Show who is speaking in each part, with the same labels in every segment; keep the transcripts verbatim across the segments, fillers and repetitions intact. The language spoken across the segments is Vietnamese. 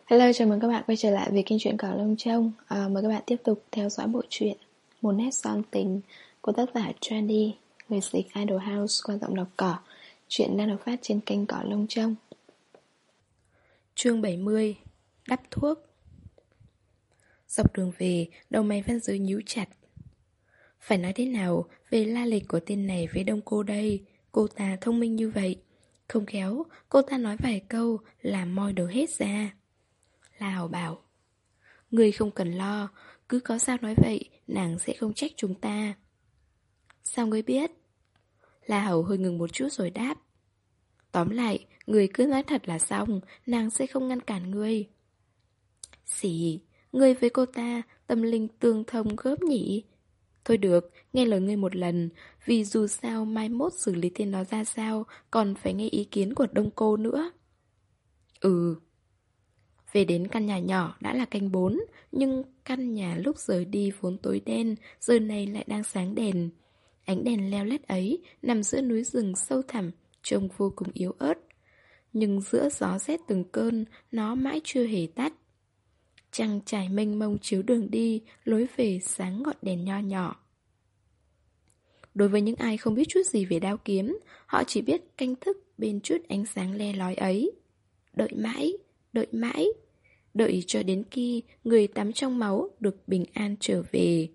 Speaker 1: Hello, chào mừng các bạn quay trở lại với kênh truyện Cỏ Lông Trông. à, Mời các bạn tiếp tục theo dõi bộ truyện Một nét son tình của tác giả Trendy, người dịch Idol House qua giọng đọc Cỏ. Truyện đang được phát trên kênh Cỏ Lông Trông.
Speaker 2: Chương bảy mươi. Đắp thuốc. Dọc đường về, đầu mày Văn Giới nhíu chặt. Phải nói thế nào về la lịch của tên này với Đông Cô đây? Cô ta thông minh như vậy, không khéo cô ta nói vài câu làm moi đầu hết ra. La Hầu bảo: người không cần lo, cứ có sao nói vậy, nàng sẽ không trách chúng ta. Sao ngươi biết? La Hầu hơi ngừng một chút rồi đáp: tóm lại, người cứ nói thật là xong, nàng sẽ không ngăn cản ngươi. Xì, ngươi với cô ta tâm linh tương thông gớm nhỉ? Thôi được, nghe lời ngươi một lần, vì dù sao mai mốt xử lý tên nó ra sao, còn phải nghe ý kiến của Đông Cô nữa. Ừ. Về đến căn nhà nhỏ đã là canh bốn, nhưng căn nhà lúc rời đi vốn tối đen, giờ này lại đang sáng đèn. Ánh đèn leo lét ấy nằm giữa núi rừng sâu thẳm, trông vô cùng yếu ớt. Nhưng giữa gió rét từng cơn, nó mãi chưa hề tắt. Trăng trải mênh mông chiếu đường đi, lối về sáng ngọn đèn nho nhỏ. Đối với những ai không biết chút gì về đao kiếm, họ chỉ biết canh thức bên chút ánh sáng le lói ấy. Đợi mãi, đợi mãi, đợi cho đến khi người tắm trong máu được bình an trở về.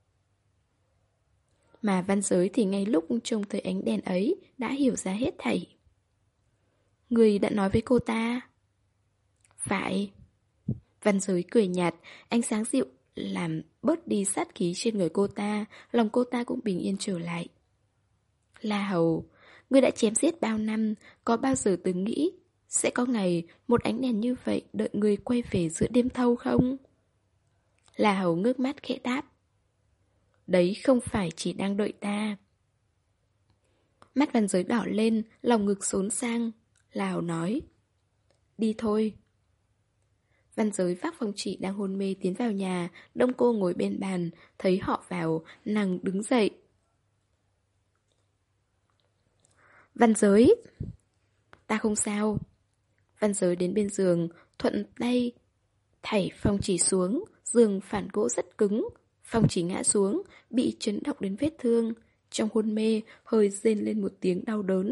Speaker 2: Mà Văn Giới thì ngay lúc trông thấy ánh đèn ấy đã hiểu ra hết thảy. Người đã nói với cô ta? Phải. Văn Giới cười nhạt, ánh sáng dịu làm bớt đi sát khí trên người cô ta, lòng cô ta cũng bình yên trở lại. La Hầu, ngươi đã chém giết bao năm, có bao giờ từng nghĩ sẽ có ngày một ánh đèn như vậy đợi ngươi quay về giữa đêm thâu không? La Hầu ngước mắt khẽ đáp: đấy không phải chỉ đang đợi ta. Mắt Văn Giới đỏ lên, lòng ngực xốn sang. La Hầu nói: đi thôi. Văn Giới vác Phong Chỉ đang hôn mê tiến vào nhà. Đông Cô ngồi bên bàn, thấy họ vào, nàng đứng dậy. Văn Giới, ta không sao. Văn Giới đến bên giường, thuận tay thảy Phong Chỉ xuống. Giường phản gỗ rất cứng, Phong Chỉ ngã xuống, bị chấn động đến vết thương. Trong hôn mê, hơi rên lên một tiếng đau đớn.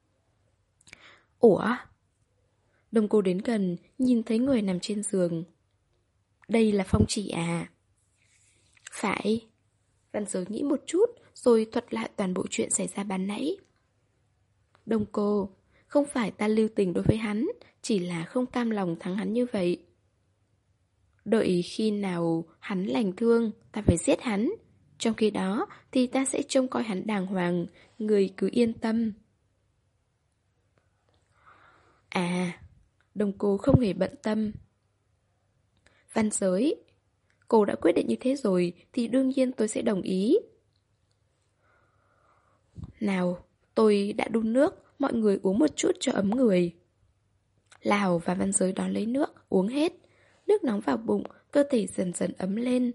Speaker 2: Ủa? Đông Cô đến gần, nhìn thấy người nằm trên giường. Đây là Phong Chỉ à? Phải. Văn Giới nghĩ một chút, rồi thuật lại toàn bộ chuyện xảy ra ban nãy. Đông Cô, không phải ta lưu tình đối với hắn, chỉ là không cam lòng thắng hắn như vậy. Đợi khi nào hắn lành thương, ta phải giết hắn. Trong khi đó thì ta sẽ trông coi hắn đàng hoàng, người cứ yên tâm. À, Đông Cô không hề bận tâm. Văn Giới, cô đã quyết định như thế rồi thì đương nhiên tôi sẽ đồng ý. Nào, tôi đã đun nước, mọi người uống một chút cho ấm người. Lào và Văn Giới đón lấy nước, uống hết. Nước nóng vào bụng, cơ thể dần dần ấm lên.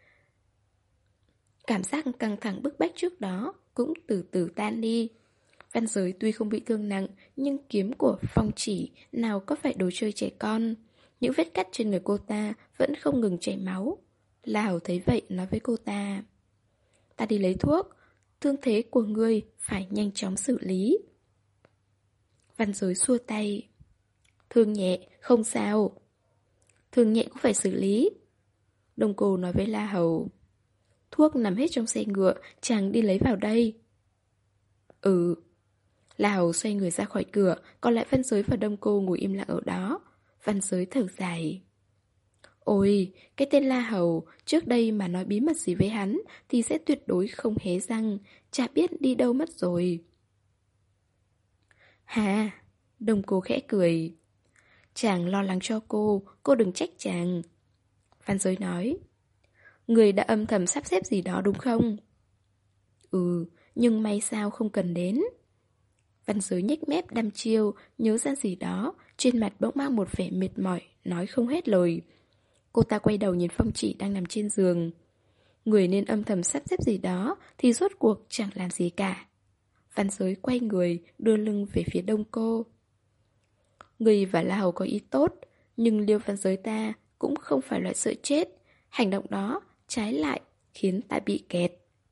Speaker 2: Cảm giác căng thẳng bức bách trước đó cũng từ từ tan đi. Văn Giới tuy không bị thương nặng, nhưng kiếm của Phong Chỉ nào có phải đồ chơi trẻ con. Những vết cắt trên người cô ta vẫn không ngừng chảy máu. Lào thấy vậy nói với cô ta: ta đi lấy thuốc, thương thế của ngươi phải nhanh chóng xử lý. Văn Giới xua tay: thương nhẹ, không sao. Thương nhẹ cũng phải xử lý. Đông Cô nói với La Hầu: thuốc nằm hết trong xe ngựa, chàng đi lấy vào đây. Ừ. La Hầu xoay người ra khỏi cửa, còn lại Văn Giới và Đông Cô ngồi im lặng ở đó. Văn Giới thở dài: ôi, cái tên La Hầu, trước đây mà nói bí mật gì với hắn thì sẽ tuyệt đối không hé răng, chả biết đi đâu mất rồi. Hà, Đông Cô khẽ cười: chàng lo lắng cho cô, cô đừng trách chàng. Văn Giới nói: người đã âm thầm sắp xếp gì đó đúng không? Ừ, nhưng may sao không cần đến. Văn Giới nhếch mép đăm chiêu, nhớ ra gì đó, trên mặt bỗng mang một vẻ mệt mỏi, nói không hết lời. Cô ta quay đầu nhìn Phong Chỉ đang nằm trên giường. Người nên âm thầm sắp xếp gì đó thì rốt cuộc chẳng làm gì cả. Văn Giới quay người, đưa lưng về phía Đông Cô. Người và La Hầu có ý tốt, Nhưng Liêu Văn Giới ta cũng không phải loại sợ chết. Hành động đó trái lại khiến ta bị kẹt.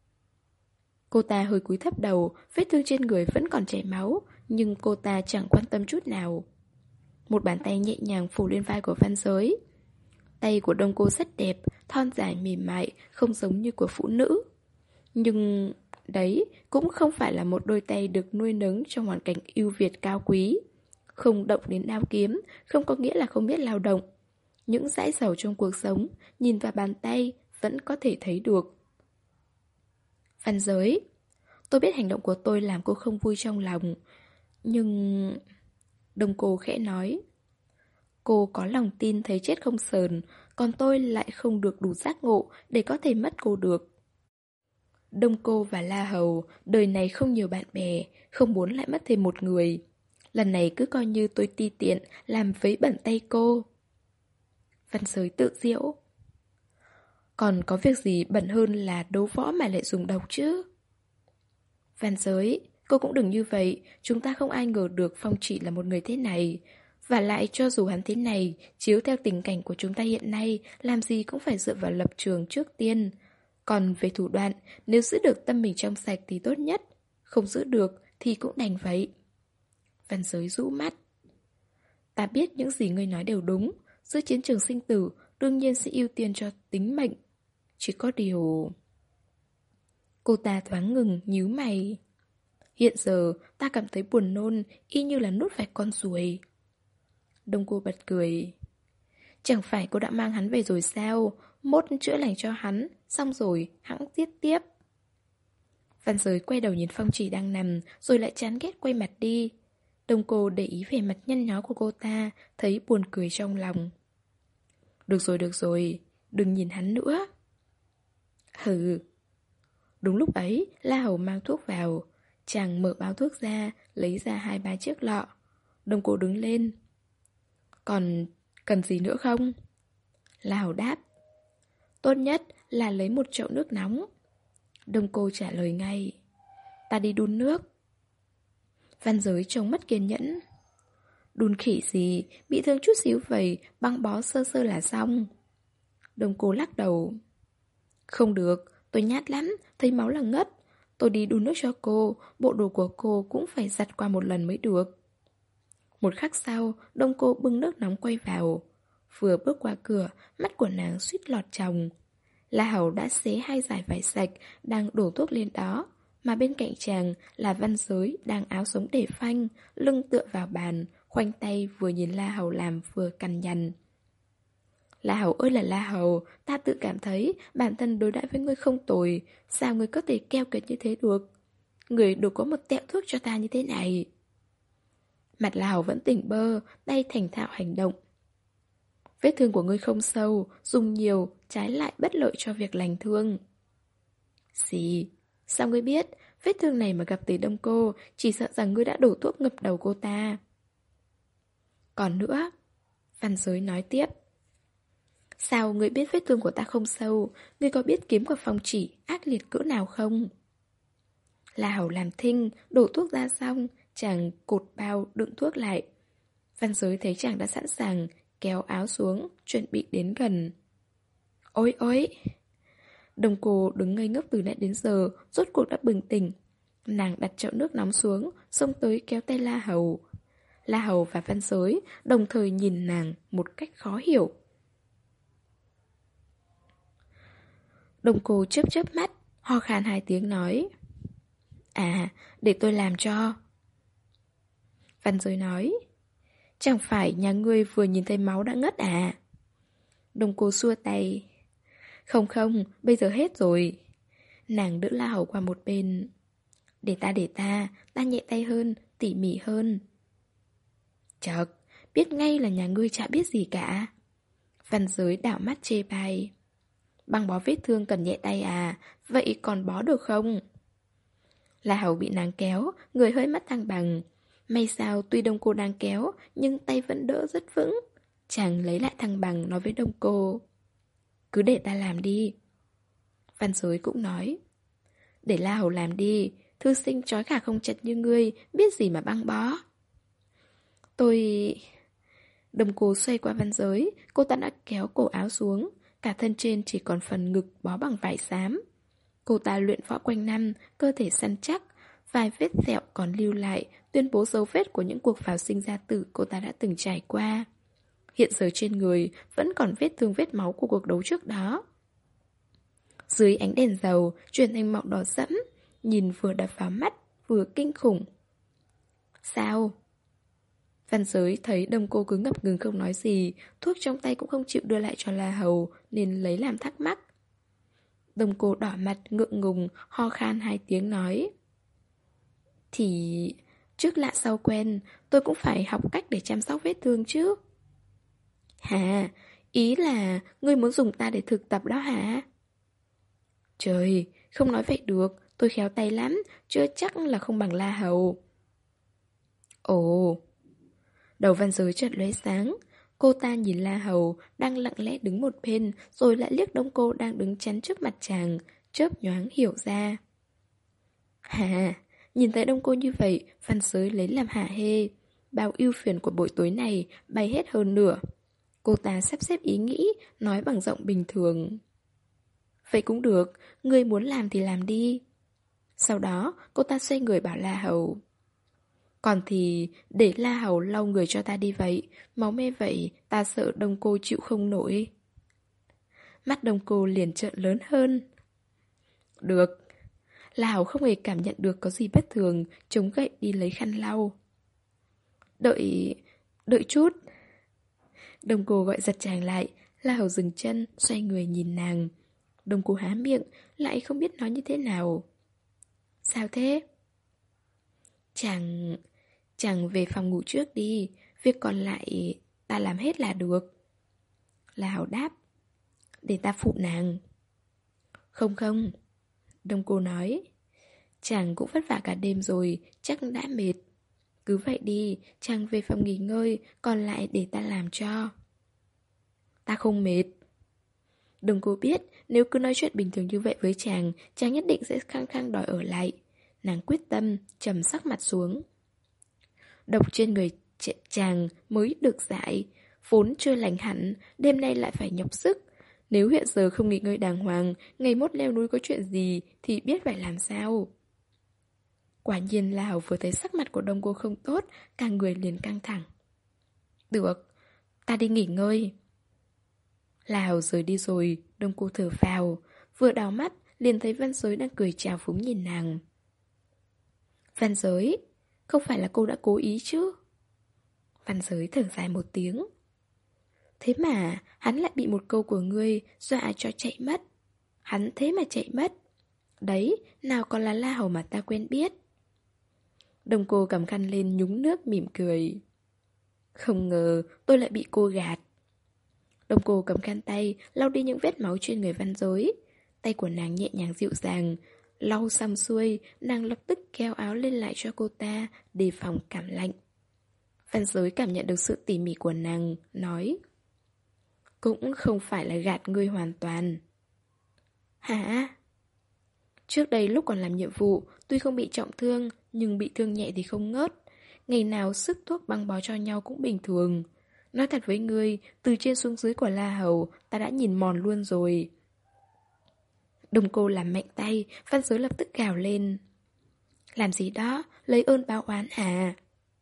Speaker 2: Cô ta hơi cúi thấp đầu, vết thương trên người vẫn còn chảy máu, nhưng cô ta chẳng quan tâm chút nào. Một bàn tay nhẹ nhàng phủ lên vai của Văn Giới. Tay của Đông Cô rất đẹp, thon dài mềm mại, không giống như của phụ nữ. Nhưng đấy cũng không phải là một đôi tay được nuôi nấng trong hoàn cảnh ưu việt cao quý. Không động đến đao kiếm, không có nghĩa là không biết lao động. Những dãi dầu trong cuộc sống, nhìn vào bàn tay, vẫn có thể thấy được. Văn Giới, tôi biết hành động của tôi làm cô không vui trong lòng. Nhưng... Đông Cô khẽ nói. Cô có lòng tin thấy chết không sờn, còn tôi lại không được đủ giác ngộ để có thể mất cô được. Đông Cô và La Hầu, đời này không nhiều bạn bè, không muốn lại mất thêm một người. Lần này cứ coi như tôi ti tiện, làm vấy bẩn tay cô. Văn Giới tự giễu. Còn có việc gì bẩn hơn là đấu võ mà lại dùng độc chứ? Văn Giới, cô cũng đừng như vậy, chúng ta không ai ngờ được Phong Chỉ là một người thế này. Và lại cho dù hắn thế này, chiếu theo tình cảnh của chúng ta hiện nay, làm gì cũng phải dựa vào lập trường trước tiên. Còn về thủ đoạn, nếu giữ được tâm mình trong sạch thì tốt nhất, không giữ được thì cũng đành vậy. Văn Giới rũ mắt. Ta biết những gì ngươi nói đều đúng, giữa chiến trường sinh tử đương nhiên sẽ ưu tiên cho tính mệnh. Chỉ có điều... Cô ta thoáng ngừng, nhíu mày. Hiện giờ ta cảm thấy buồn nôn, y như là nuốt phải con ruồi. Đông Cô bật cười. Chẳng phải cô đã mang hắn về rồi sao? Mốt chữa lành cho hắn, xong rồi hãng giết tiếp. Văn Giới quay đầu nhìn Phong Chỉ đang nằm, rồi lại chán ghét quay mặt đi. Đông Cô để ý về mặt nhăn nhó của cô ta, thấy buồn cười trong lòng. Được rồi, được rồi, đừng nhìn hắn nữa. Hừ. Đúng lúc ấy, La Hầu mang thuốc vào. Chàng mở bao thuốc ra, lấy ra hai ba chiếc lọ. Đông Cô đứng lên. Còn cần gì nữa không? La Hầu đáp. Tốt nhất là lấy một chậu nước nóng. Đông Cô trả lời ngay. Ta đi đun nước. Văn Giới trông mất kiên nhẫn. Đun khỉ gì, bị thương chút xíu vậy, băng bó sơ sơ là xong. Đông Cô lắc đầu. Không được, tôi nhát lắm, thấy máu là ngất. Tôi đi đun nước cho cô, bộ đồ của cô cũng phải giặt qua một lần mới được. Một khắc sau, Đông Cô bưng nước nóng quay vào. Vừa bước qua cửa, mắt của nàng suýt lọt tròng. La Hầu đã xé hai dải vải sạch, đang đổ thuốc lên đó. Mà bên cạnh chàng là Văn Giới đang áo sống để phanh, lưng tựa vào bàn, khoanh tay vừa nhìn La Hầu làm vừa cằn nhằn. La Hầu ơi là La Hầu, ta tự cảm thấy bản thân đối đãi với ngươi không tồi, sao ngươi có thể keo kiệt như thế được? Ngươi đổ có một tẹo thuốc cho ta như thế này. Mặt La Hầu vẫn tỉnh bơ, tay thành thạo hành động. Vết thương của ngươi không sâu, dùng nhiều, trái lại bất lợi cho việc lành thương. Gì? Sao ngươi biết? Vết thương này mà gặp tới Đông Cô, chỉ sợ rằng ngươi đã đổ thuốc ngập đầu cô ta. Còn nữa, Văn Giới nói tiếp. Sao ngươi biết vết thương của ta không sâu? Ngươi có biết kiếm của Phong Chỉ ác liệt cỡ nào không? La Hầu làm thinh, đổ thuốc ra xong, chàng cột bao đựng thuốc lại. Văn Giới thấy chàng đã sẵn sàng, kéo áo xuống, chuẩn bị đến gần. Ôi ôi! Đông Cô đứng ngây ngốc từ nãy đến giờ, rốt cuộc đã bừng tỉnh. Nàng đặt chậu nước nóng xuống, xông tới kéo tay La Hầu. La Hầu và Văn Giới đồng thời nhìn nàng một cách khó hiểu. Đông Cô chớp chớp mắt, ho khan hai tiếng nói. À, để tôi làm cho. Văn Giới nói. Chẳng phải nhà ngươi vừa nhìn thấy máu đã ngất à? Đông Cô xua tay. Không không, bây giờ hết rồi. Nàng đỡ La Hầu qua một bên. Để ta để ta, ta nhẹ tay hơn, tỉ mỉ hơn. Chợt, biết ngay là nhà ngươi chả biết gì cả. Văn Giới đảo mắt chê bai. Băng bó vết thương cần nhẹ tay à, vậy còn bó được không? La Hầu bị nàng kéo, người hơi mất thăng bằng. May sao tuy Đông Cô đang kéo, nhưng tay vẫn đỡ rất vững. Chàng lấy lại thăng bằng nói với Đông Cô. Cứ để ta làm đi. Văn Giới cũng nói. Để La Hầu làm đi, thư sinh trói khả không chặt như ngươi, biết gì mà băng bó. Tôi... Đồng cô xoay qua Văn Giới, cô ta đã kéo cổ áo xuống, cả thân trên chỉ còn phần ngực bó bằng vải xám. Cô ta luyện võ quanh năm, cơ thể săn chắc, vài vết sẹo còn lưu lại, tuyên bố dấu vết của những cuộc vào sinh ra tử cô ta đã từng trải qua. Hiện giờ trên người vẫn còn vết thương vết máu của cuộc đấu trước đó. Dưới ánh đèn dầu, chuyển thành màu đỏ sẫm, nhìn vừa đập vào mắt, vừa kinh khủng. Sao? Văn Giới thấy Đông Cô cứ ngập ngừng không nói gì, thuốc trong tay cũng không chịu đưa lại cho La Hầu, nên lấy làm thắc mắc. Đông Cô đỏ mặt, ngượng ngùng, ho khan hai tiếng nói. Thì... trước lạ sau quen, tôi cũng phải học cách để chăm sóc vết thương chứ. Hả? Ý là ngươi muốn dùng ta để thực tập đó hả? Trời, không nói vậy được, tôi khéo tay lắm, chưa chắc là không bằng La Hầu. Ồ... Đầu Văn Giới chợt lóe sáng. Cô ta nhìn La Hầu đang lặng lẽ đứng một bên, rồi lại liếc Đông Cô đang đứng chắn trước mặt chàng, chớp nhoáng hiểu ra. Hà, nhìn thấy Đông Cô như vậy, Văn Giới lấy làm hả hê. Bao ưu phiền của buổi tối này bay hết hơn nửa. Cô ta sắp xếp ý nghĩ, nói bằng giọng bình thường. Vậy cũng được, ngươi muốn làm thì làm đi. Sau đó, cô ta xoay người bảo La Hầu. Còn thì để La Hầu lau người cho ta đi vậy. Máu me vậy ta sợ Đông Cô chịu không nổi. Mắt Đông Cô liền trợn lớn hơn. Được. La Hầu không hề cảm nhận được có gì bất thường, chống gậy đi lấy khăn lau. Đợi... đợi chút. Đông Cô gọi giật chàng lại. La Hầu dừng chân, xoay người nhìn nàng. Đông Cô há miệng, lại không biết nói như thế nào. Sao thế? Chàng... Chàng về phòng ngủ trước đi, việc còn lại ta làm hết là được. La Hầu đáp. Để ta phụ nàng. Không không. Đông Cô nói. Chàng cũng vất vả cả đêm rồi, chắc đã mệt. Cứ vậy đi, chàng về phòng nghỉ ngơi, còn lại để ta làm cho. Ta không mệt. Đông Cô biết, nếu cứ nói chuyện bình thường như vậy với chàng, chàng nhất định sẽ khăng khăng đòi ở lại. Nàng quyết tâm, trầm sắc mặt xuống. Độc trên người ch- chàng mới được giải, vốn chưa lành hẳn, đêm nay lại phải nhọc sức. Nếu hiện giờ không nghỉ ngơi đàng hoàng, ngày mốt leo núi có chuyện gì thì biết phải làm sao. Quả nhiên Lào vừa thấy sắc mặt của Đông Cô không tốt, cả người liền căng thẳng. Được, ta đi nghỉ ngơi. Lào rời đi rồi, Đông Cô thở phào, vừa đảo mắt liền thấy Văn Giới đang cười chào phúng nhìn nàng. Văn Giới, không phải là cô đã cố ý chứ? Văn Giới thở dài một tiếng. Thế mà hắn lại bị một câu của ngươi dọa cho chạy mất. Hắn thế mà chạy mất. Đấy, nào còn là La Hầu mà ta quen biết. Đông Cô cầm khăn lên nhúng nước mỉm cười. Không ngờ tôi lại bị cô gạt. Đông Cô cầm khăn tay lau đi những vết máu trên người Văn Giới. Tay của nàng nhẹ nhàng dịu dàng. Lau xong xuôi, nàng lập tức kéo áo lên lại cho cô ta, đề phòng cảm lạnh. Văn Giới cảm nhận được sự tỉ mỉ của nàng, nói. Cũng không phải là gạt ngươi hoàn toàn. Hả? Trước đây lúc còn làm nhiệm vụ, tuy không bị trọng thương, nhưng bị thương nhẹ thì không ngớt. Ngày nào sức thuốc băng bó cho nhau cũng bình thường. Nói thật với ngươi, từ trên xuống dưới của La Hầu, ta đã nhìn mòn luôn rồi. Đông Cô làm mạnh tay, Văn Giới lập tức gào lên. Làm gì đó, lấy ơn báo oán à?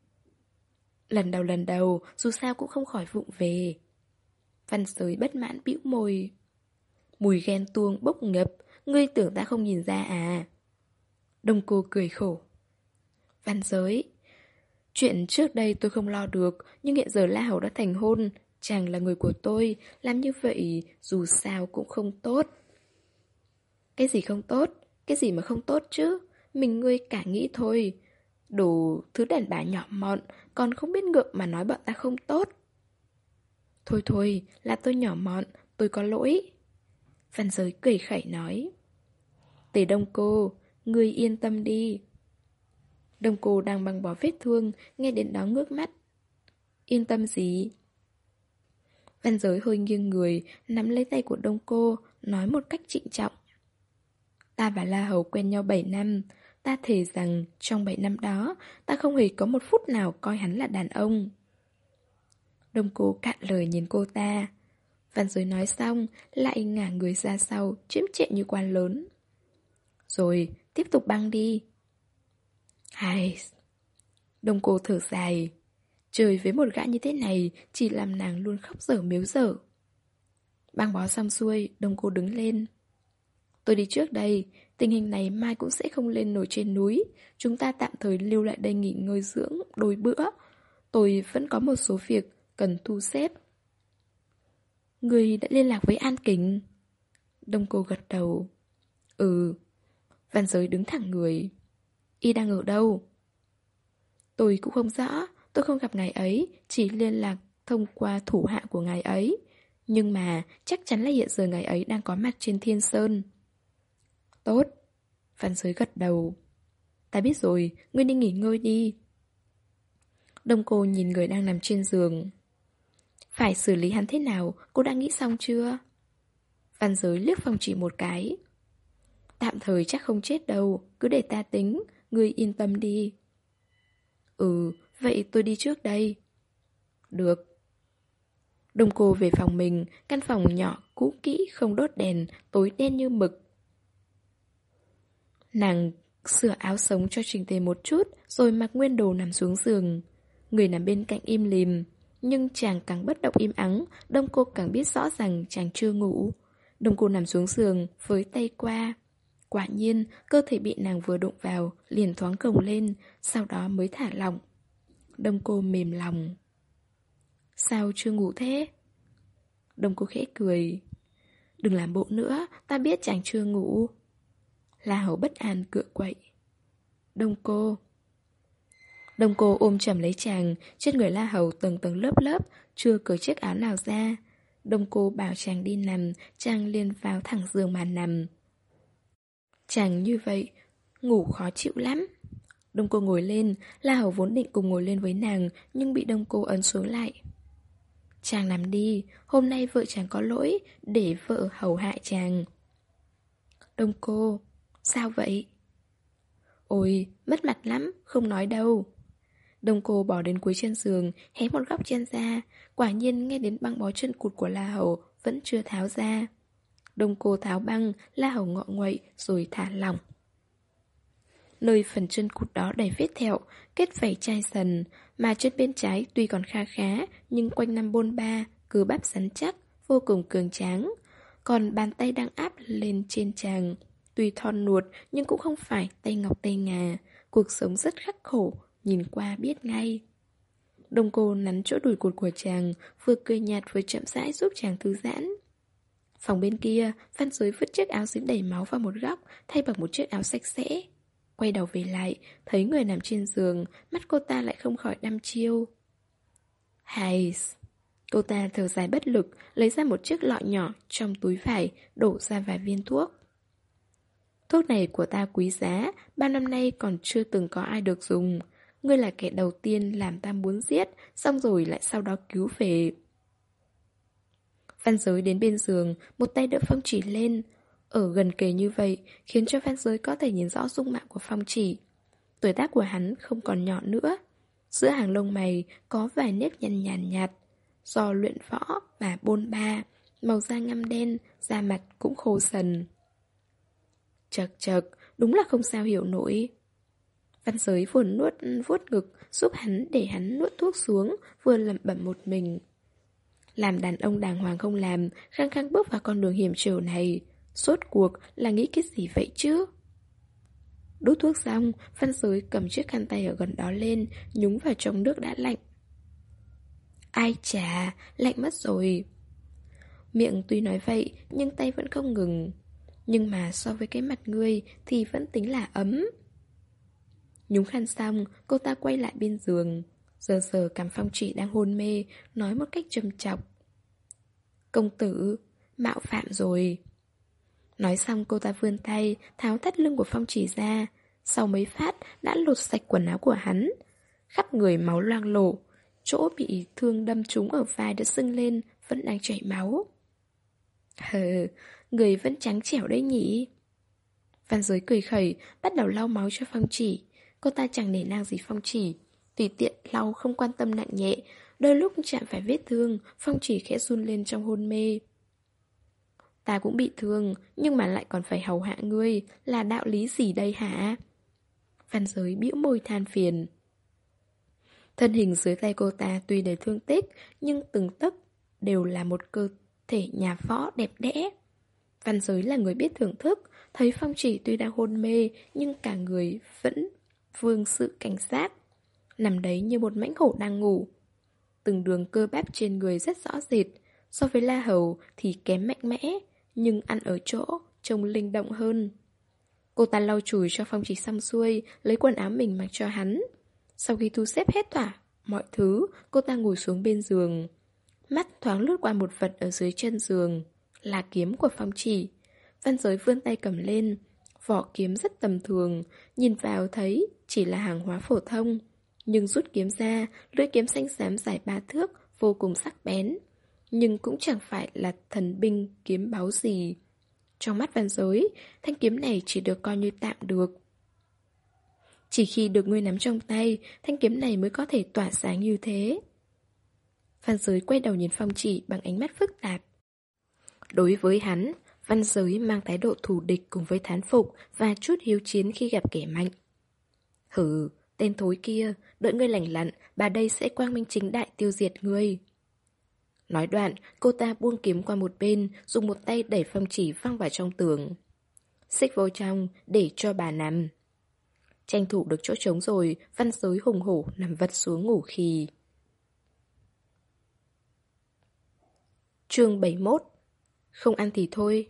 Speaker 2: Lần đầu lần đầu, dù sao cũng không khỏi vụng về. Văn Giới bất mãn bĩu môi. Mùi ghen tuông bốc ngập, ngươi tưởng ta không nhìn ra à? Đông Cô cười khổ. Văn Giới, chuyện trước đây tôi không lo được, nhưng hiện giờ La Hầu đã thành hôn, chàng là người của tôi, làm như vậy dù sao cũng không tốt. Cái gì không tốt? Cái gì mà không tốt chứ? Mình ngươi cả nghĩ thôi. Đủ thứ đàn bà nhỏ mọn, còn không biết ngượng mà nói bọn ta không tốt. Thôi thôi, là tôi nhỏ mọn, tôi có lỗi. Văn Giới cười khẩy nói. Tề Đông Cô, ngươi yên tâm đi. Đông Cô đang băng bó vết thương, nghe đến đó ngước mắt. Yên tâm gì? Văn Giới hơi nghiêng người, nắm lấy tay của Đông Cô, nói một cách trịnh trọng. Ta và La Hầu quen nhau bảy năm, ta thề rằng trong bảy năm đó, ta không hề có một phút nào coi hắn là đàn ông. Đông cô cạn lời nhìn cô ta. Văn Giới nói xong, lại ngả người ra sau, chiếm trệ như quan lớn. Rồi, tiếp tục băng đi. Hai... Đông cô thở dài. Trời với một gã như thế này, chỉ làm nàng luôn khóc dở mếu dở. Băng bó xong xuôi, Đông cô đứng lên. Tôi đi trước đây, tình hình này mai cũng sẽ không lên nổi trên núi. Chúng ta tạm thời lưu lại đây nghỉ ngơi dưỡng, đôi bữa. Tôi vẫn có một số việc cần thu xếp. Người đã liên lạc với An Kình? Đông cô gật đầu. Ừ. Văn Giới đứng thẳng người. Y đang ở đâu? Tôi cũng không rõ. Tôi không gặp ngài ấy, chỉ liên lạc thông qua thủ hạ của ngài ấy. Nhưng mà chắc chắn là hiện giờ ngài ấy đang có mặt trên Thiên Sơn. Tốt. Văn Giới gật đầu. Ta biết rồi, ngươi đi nghỉ ngơi đi. Đông cô nhìn người đang nằm trên giường. Phải xử lý hắn thế nào, cô đã nghĩ xong chưa? Văn Giới liếc Phong Chỉ một cái. Tạm thời chắc không chết đâu, cứ để ta tính, ngươi yên tâm đi. Ừ, vậy tôi đi trước đây. Được. Đông cô về phòng mình, căn phòng nhỏ, cũ kỹ, không đốt đèn, tối đen như mực. Nàng sửa áo sống cho chỉnh tề một chút, rồi mặc nguyên đồ nằm xuống giường. Người nằm bên cạnh im lìm. Nhưng chàng càng bất động im ắng, Đông cô càng biết rõ rằng chàng chưa ngủ. Đông cô nằm xuống giường, với tay qua. Quả nhiên, cơ thể bị nàng vừa đụng vào, liền thoáng cồng lên, sau đó mới thả lỏng. Đông cô mềm lòng. Sao chưa ngủ thế? Đông cô khẽ cười. Đừng làm bộ nữa, ta biết chàng chưa ngủ. La Hầu bất an cựa quậy. Đông cô. Đông cô ôm chầm lấy chàng, trên người La Hầu tầng tầng lớp lớp, chưa cởi chiếc áo nào ra. Đông cô bảo chàng đi nằm, chàng liền vào thẳng giường mà nằm. Chàng như vậy, ngủ khó chịu lắm. Đông cô ngồi lên, La Hầu vốn định cùng ngồi lên với nàng, nhưng bị Đông cô ấn xuống lại. Chàng nằm đi, hôm nay vợ chàng có lỗi, để vợ hầu hại chàng. Đông cô, sao vậy? Ôi, mất mặt lắm, không nói đâu. Đông cô bỏ đến cuối chân giường, hé một góc chân ra, quả nhiên nghe đến băng bó chân cụt của La Hầu vẫn chưa tháo ra. Đông cô tháo băng, La Hầu ngọ nguậy rồi thả lỏng. Nơi phần chân cụt đó đầy vết thẹo, kết vảy chai sần, mà chân bên trái tuy còn kha khá, nhưng quanh năm bôn ba, cơ bắp rắn chắc, vô cùng cường tráng. Còn bàn tay đang áp lên trên chàng, tuy thon nuột nhưng cũng không phải tay ngọc tay ngà, cuộc sống rất khắc khổ, nhìn qua biết ngay. Đông cô nắn chỗ đùi cụt của chàng, vừa cười nhạt vừa chậm rãi giúp chàng thư giãn. Phòng bên kia, Văn Giới vứt chiếc áo dính đầy máu vào một góc, thay bằng một chiếc áo sạch sẽ. Quay đầu về lại, thấy người nằm trên giường, mắt cô ta lại không khỏi đăm chiêu. Hay... Cô ta thở dài bất lực, lấy ra một chiếc lọ nhỏ trong túi vải, đổ ra vài viên thuốc. Thuốc này của ta quý giá, bao năm nay còn chưa từng có ai được dùng. Ngươi là kẻ đầu tiên làm ta muốn giết, xong rồi lại sau đó cứu về. Văn Giới đến bên giường, một tay đỡ Phong Chỉ lên. Ở gần kề như vậy, khiến cho Văn Giới có thể nhìn rõ dung mạo của Phong Chỉ. Tuổi tác của hắn không còn nhỏ nữa. Giữa hàng lông mày có vài nếp nhăn nhàn nhạt, do luyện võ và bôn ba, màu da ngăm đen, da mặt cũng khô sần. Chật chật, đúng là không sao hiểu nổi. Văn Giới vừa nuốt vuốt ngực, giúp hắn để hắn nuốt thuốc xuống, vừa lẩm bẩm một mình. Làm đàn ông đàng hoàng không làm, khăng khăng bước vào con đường hiểm trở này. Rốt cuộc là nghĩ cái gì vậy chứ? Đút thuốc xong, Văn Giới cầm chiếc khăn tay ở gần đó lên, nhúng vào trong nước đã lạnh. Ai chà, lạnh mất rồi. Miệng tuy nói vậy, nhưng tay vẫn không ngừng. Nhưng mà so với cái mặt ngươi thì vẫn tính là ấm. Nhúng khăn xong, cô ta quay lại bên giường. Giờ giờ cằm Phong Chỉ đang hôn mê, nói một cách trầm chọc. Công tử, mạo phạm rồi. Nói xong cô ta vươn tay, tháo thắt lưng của Phong Chỉ ra. Sau mấy phát đã lột sạch quần áo của hắn. Khắp người máu loang lổ. Chỗ bị thương đâm trúng ở vai đã sưng lên, vẫn đang chảy máu. Hờ, người vẫn trắng trẻo đấy nhỉ? Văn Giới cười khẩy, bắt đầu lau máu cho Phong Chỉ. Cô ta chẳng nể nang gì Phong Chỉ, tùy tiện lau không quan tâm nặng nhẹ, Đôi lúc chạm phải vết thương, Phong Chỉ khẽ run lên trong hôn mê. Ta cũng bị thương, nhưng mà lại còn phải hầu hạ ngươi, là đạo lý gì đây hả? Văn Giới bĩu môi than phiền. Thân hình dưới tay cô ta tuy đầy thương tích, nhưng từng tấc đều là một cơ thể nhà võ đẹp đẽ. Văn Giới là người biết thưởng thức, thấy Phong Chỉ tuy đang hôn mê, nhưng cả người vẫn vương sự cảnh giác. Nằm đấy như một mãnh hổ đang ngủ. Từng đường cơ bắp trên người rất rõ rệt, so với La Hầu thì kém mạnh mẽ, nhưng ăn ở chỗ, trông linh động hơn. Cô ta lau chùi cho Phong Chỉ xong xuôi, lấy quần áo mình mặc cho hắn. Sau khi thu xếp hết tỏa mọi thứ, cô ta ngồi xuống bên giường. Mắt thoáng lướt qua một vật ở dưới chân giường, là kiếm của Phong Chỉ. Văn Giới vươn tay cầm lên, vỏ kiếm rất tầm thường, nhìn vào thấy chỉ là hàng hóa phổ thông. Nhưng rút kiếm ra, lưỡi kiếm xanh xám dài ba thước, vô cùng sắc bén. Nhưng cũng chẳng phải là thần binh kiếm báu gì. Trong mắt Văn Giới, thanh kiếm này chỉ được coi như tạm được. Chỉ khi được ngươi nắm trong tay, thanh kiếm này mới có thể tỏa sáng như thế. Văn Giới quay đầu nhìn Phong Chỉ bằng ánh mắt phức tạp. Đối với hắn, Văn Giới mang thái độ thù địch cùng với thán phục và chút hiếu chiến khi gặp kẻ mạnh. Hừ, tên thối kia, đợi ngươi lành lặn, bà đây sẽ quang minh chính đại tiêu diệt ngươi. Nói đoạn, cô ta buông kiếm qua một bên, dùng một tay đẩy Phong Chỉ văng vào trong tường. Xích vô trong, để cho bà nằm. Tranh thủ được chỗ trống rồi, Văn Giới hùng hổ nằm vật xuống ngủ khì. Chương bảy mươi mốt. Không ăn thì thôi.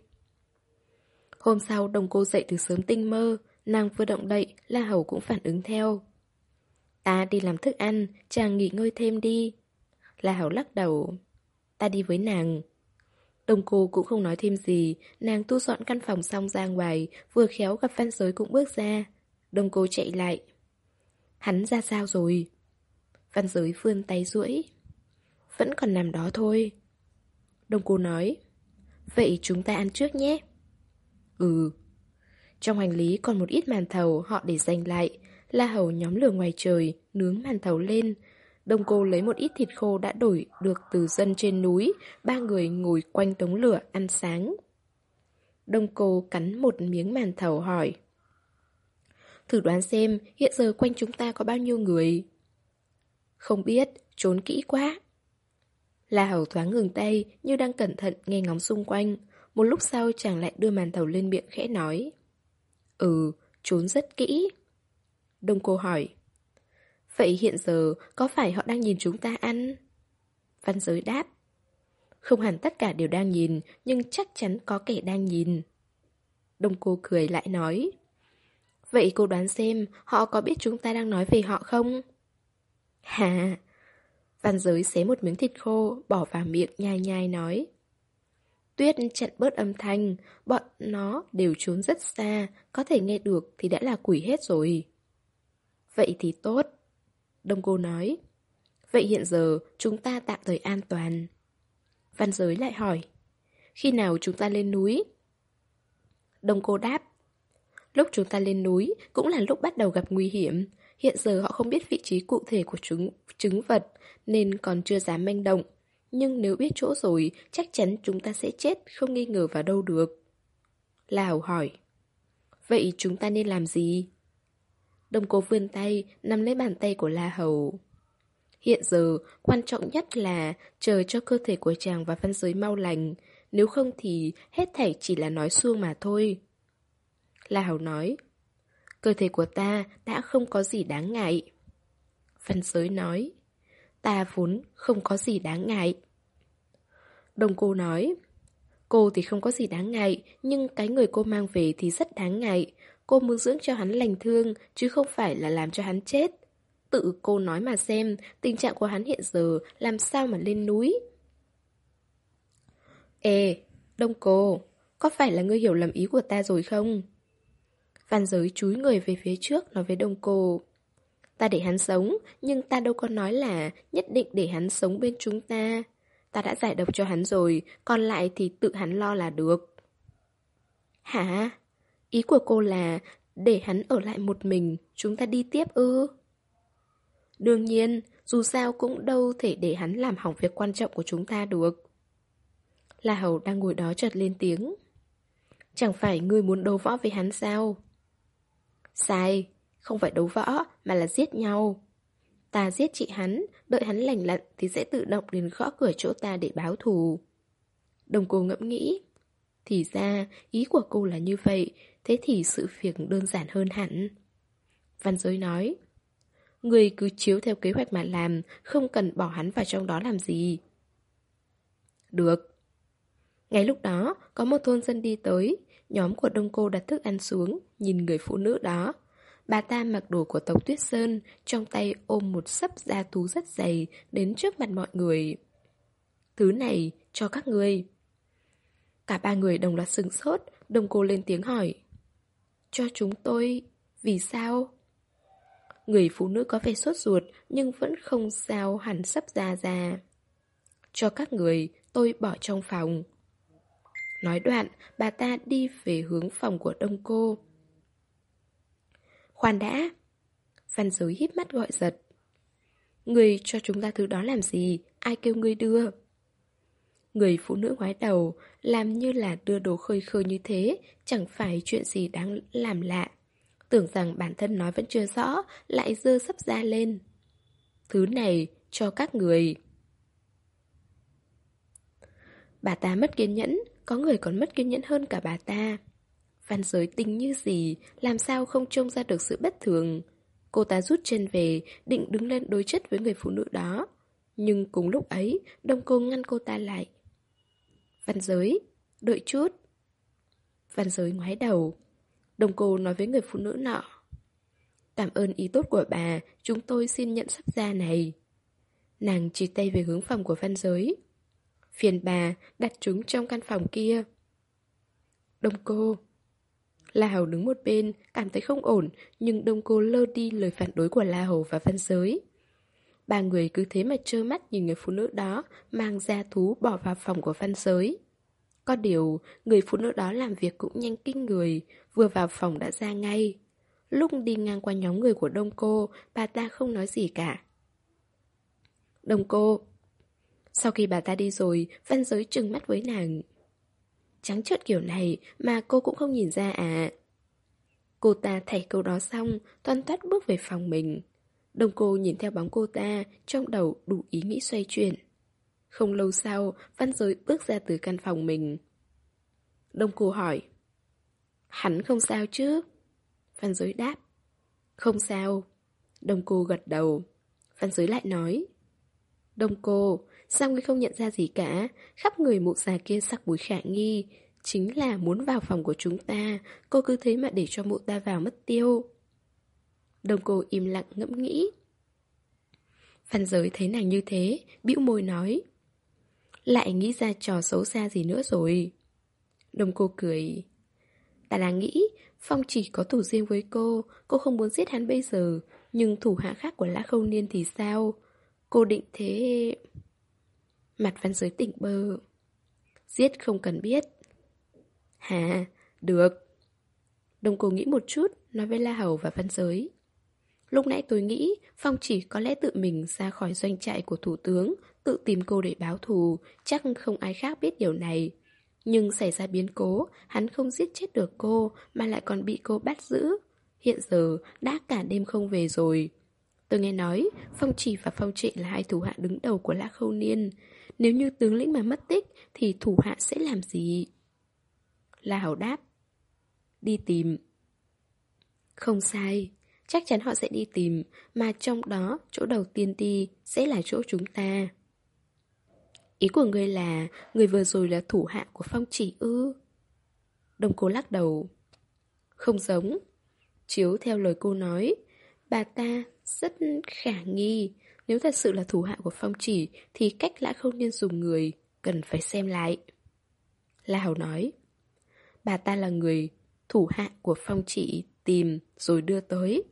Speaker 2: Hôm sau Đồng Cô dậy từ sớm tinh mơ, nàng vừa động đậy, La Hầu cũng phản ứng theo. Ta đi làm thức ăn, chàng nghỉ ngơi thêm đi. La Hầu lắc đầu. Ta đi với nàng. Đồng Cô cũng không nói thêm gì, nàng tu dọn căn phòng xong ra ngoài, vừa khéo gặp Văn Giới cũng bước ra. Đồng Cô chạy lại. Hắn ra sao rồi? Văn Giới vươn tay duỗi. Vẫn còn nằm đó thôi. Đồng Cô nói. Vậy chúng ta ăn trước nhé. Ừ. Trong hành lý còn một ít màn thầu họ để dành lại. La Hầu nhóm lửa ngoài trời, nướng màn thầu lên. Đồng Cô lấy một ít thịt khô đã đổi được từ dân trên núi. Ba người ngồi quanh đống lửa ăn sáng. Đồng Cô cắn một miếng màn thầu hỏi. Thử đoán xem hiện giờ quanh chúng ta có bao nhiêu người? Không biết, trốn kỹ quá. La Hầu thoáng ngừng tay như đang cẩn thận nghe ngóng xung quanh. Một lúc sau chàng lại đưa màn thầu lên miệng khẽ nói. Ừ, trốn rất kỹ. Đồng Cô hỏi. Vậy hiện giờ có phải họ đang nhìn chúng ta ăn? Văn Giới đáp. Không hẳn tất cả đều đang nhìn, nhưng chắc chắn có kẻ đang nhìn. Đồng Cô cười lại nói. Vậy cô đoán xem họ có biết chúng ta đang nói về họ không? Hà! Văn Giới xé một miếng thịt khô, bỏ vào miệng nhai nhai nói. Tuyết chặn bớt âm thanh, bọn nó đều trốn rất xa, có thể nghe được thì đã là quỷ hết rồi. Vậy thì tốt. Đồng Cô nói. Vậy hiện giờ chúng ta tạm thời an toàn. Văn Giới lại hỏi. Khi nào chúng ta lên núi? Đồng Cô đáp. Lúc chúng ta lên núi cũng là lúc bắt đầu gặp nguy hiểm. Hiện giờ họ không biết vị trí cụ thể của chúng, trứng vật, nên còn chưa dám manh động. Nhưng nếu biết chỗ rồi, chắc chắn chúng ta sẽ chết, không nghi ngờ vào đâu được. La Hầu hỏi. Vậy chúng ta nên làm gì? Đồng Cô vươn tay, nắm lấy bàn tay của La Hầu. Hiện giờ, quan trọng nhất là chờ cho cơ thể của chàng và Văn Giới mau lành. Nếu không thì hết thảy chỉ là nói suông mà thôi. La Hầu nói. Cơ thể của ta đã không có gì đáng ngại. Văn Giới nói. Ta vốn không có gì đáng ngại. Đồng Cô nói. Cô thì không có gì đáng ngại, nhưng cái người cô mang về thì rất đáng ngại. Cô muốn dưỡng cho hắn lành thương, chứ không phải là làm cho hắn chết. Tự cô nói mà xem, tình trạng của hắn hiện giờ làm sao mà lên núi. Ê, Đông Cô, có phải là ngươi hiểu lầm ý của ta rồi không? Văn Giới chúi người về phía trước nói với Đông Cô. Ta để hắn sống, nhưng ta đâu có nói là nhất định để hắn sống bên chúng ta. Ta đã giải độc cho hắn rồi, còn lại thì tự hắn lo là được. Hả? Ý của cô là để hắn ở lại một mình, chúng ta đi tiếp ư? Đương nhiên, Dù sao cũng đâu thể để hắn làm hỏng việc quan trọng của chúng ta được. La Hầu đang ngồi đó chợt lên tiếng. Chẳng phải ngươi muốn đấu võ với hắn sao? Sai, không phải đấu võ mà là giết nhau. Ta giết chị hắn, đợi hắn lành lặn thì sẽ tự động đến gõ cửa chỗ ta để báo thù. Đồng cô ngẫm nghĩ. Thì ra, ý của cô là như vậy, thế thì sự việc đơn giản hơn hẳn. Văn Giới nói, người cứ chiếu theo kế hoạch mà làm, không cần bỏ hắn vào trong đó làm gì. Được. Ngay lúc đó, có một thôn dân đi tới, nhóm của Đông Cô đặt thức ăn xuống, nhìn người phụ nữ đó. Bà ta mặc đồ của Tống Tuyết Sơn, trong tay ôm một sấp da thú rất dày, đến trước mặt mọi người. Thứ này, cho các người. Cả ba người đồng loạt sửng sốt, Đông Cô lên tiếng hỏi. Cho chúng tôi, vì sao? Người phụ nữ có vẻ sốt ruột, nhưng vẫn không sao hẳn sấp da ra. Cho các người, tôi bỏ trong phòng. Nói đoạn, bà ta đi về hướng phòng của Đông Cô. Khoan đã. Văn Giới híp mắt gọi giật. Người cho chúng ta thứ đó làm gì? Ai kêu ngươi đưa? Người phụ nữ ngoái đầu, làm như là đưa đồ khơi khơi như thế, chẳng phải chuyện gì đáng làm lạ. Tưởng rằng bản thân nói vẫn chưa rõ, lại giơ sấp da lên. Thứ này cho các người. Bà ta mất kiên nhẫn, có người còn mất kiên nhẫn hơn cả bà ta. Văn Giới tinh như gì, làm sao không trông ra được sự bất thường. Cô ta rút chân về, định đứng lên đối chất với người phụ nữ đó. Nhưng cùng lúc ấy, Đông Cô ngăn cô ta lại. Văn Giới, đợi chút. Văn Giới ngoái đầu. Đông Cô nói với người phụ nữ nọ. Cảm ơn ý tốt của bà, chúng tôi xin nhận sắp da này. Nàng chỉ tay về hướng phòng của Văn Giới. Phiền bà, đặt chúng trong căn phòng kia. Đông Cô. La Hầu đứng một bên, cảm thấy không ổn, nhưng Đông Cô lơ đi lời phản đối của La Hầu và Văn Giới. Ba người cứ thế mà trơ mắt nhìn người phụ nữ đó mang da thú bỏ vào phòng của Văn Giới. Có điều, người phụ nữ đó làm việc cũng nhanh kinh người, vừa vào phòng đã ra ngay. Lúc đi ngang qua nhóm người của Đông Cô, bà ta không nói gì cả. Đông Cô. Sau khi bà ta đi rồi, Văn Giới trừng mắt với nàng. Trắng trợn kiểu này mà cô cũng không nhìn ra à? Cô ta thảy câu đó xong, toan toát bước về phòng mình. Đông Cô nhìn theo bóng cô ta, trong đầu đủ ý nghĩ xoay chuyển. Không lâu sau, Văn Giới bước ra từ căn phòng mình. Đông Cô hỏi. Hắn không sao chứ? Văn Giới đáp. Không sao. Đông Cô gật đầu. Văn Giới lại nói. Đông Cô, sao ngươi không nhận ra gì cả? Khắp người mụ già kia sắc mùi khả nghi. Chính là muốn vào phòng của chúng ta. Cô cứ thế mà để cho mụ ta vào mất tiêu. Đông Cô im lặng ngẫm nghĩ. Văn Giới thấy nàng như thế, bĩu môi nói. Lại nghĩ ra trò xấu xa gì nữa rồi. Đông Cô cười. Ta đang nghĩ, Phong chỉ có thủ riêng với cô, cô không muốn giết hắn bây giờ, nhưng thủ hạ khác của Lã Khâu Niên thì sao? Cô định thế... Mặt Văn Giới tỉnh bơ. Giết không cần biết. Hả? Được. Đông Cô nghĩ một chút, nói với La Hầu và Văn Giới. Lúc nãy tôi nghĩ Phong chỉ có lẽ tự mình ra khỏi doanh trại của thủ tướng, tự tìm cô để báo thù, chắc không ai khác biết điều này. Nhưng xảy ra biến cố, hắn không giết chết được cô, mà lại còn bị cô bắt giữ. Hiện giờ đã cả đêm không về rồi. Tôi nghe nói, Phong Chỉ và Phong Trệ là hai thủ hạ đứng đầu của Lã Khâu Niên. Nếu như tướng lĩnh mà mất tích, thì thủ hạ sẽ làm gì? La Hầu đáp. Đi tìm. Không sai. Chắc chắn họ sẽ đi tìm, mà trong đó chỗ đầu tiên đi sẽ là chỗ chúng ta. Ý của ngươi là người vừa rồi là thủ hạ của Phong Chỉ ư? Đông Cô lắc đầu. Không giống. Chiếu theo lời cô nói, bà ta rất khả nghi. Nếu thật sự là thủ hạ của Phong Chỉ thì cách Lã Khâu Niên dùng người cần phải xem lại. La Hầu nói. Bà ta là người thủ hạ của Phong Chỉ tìm rồi đưa tới.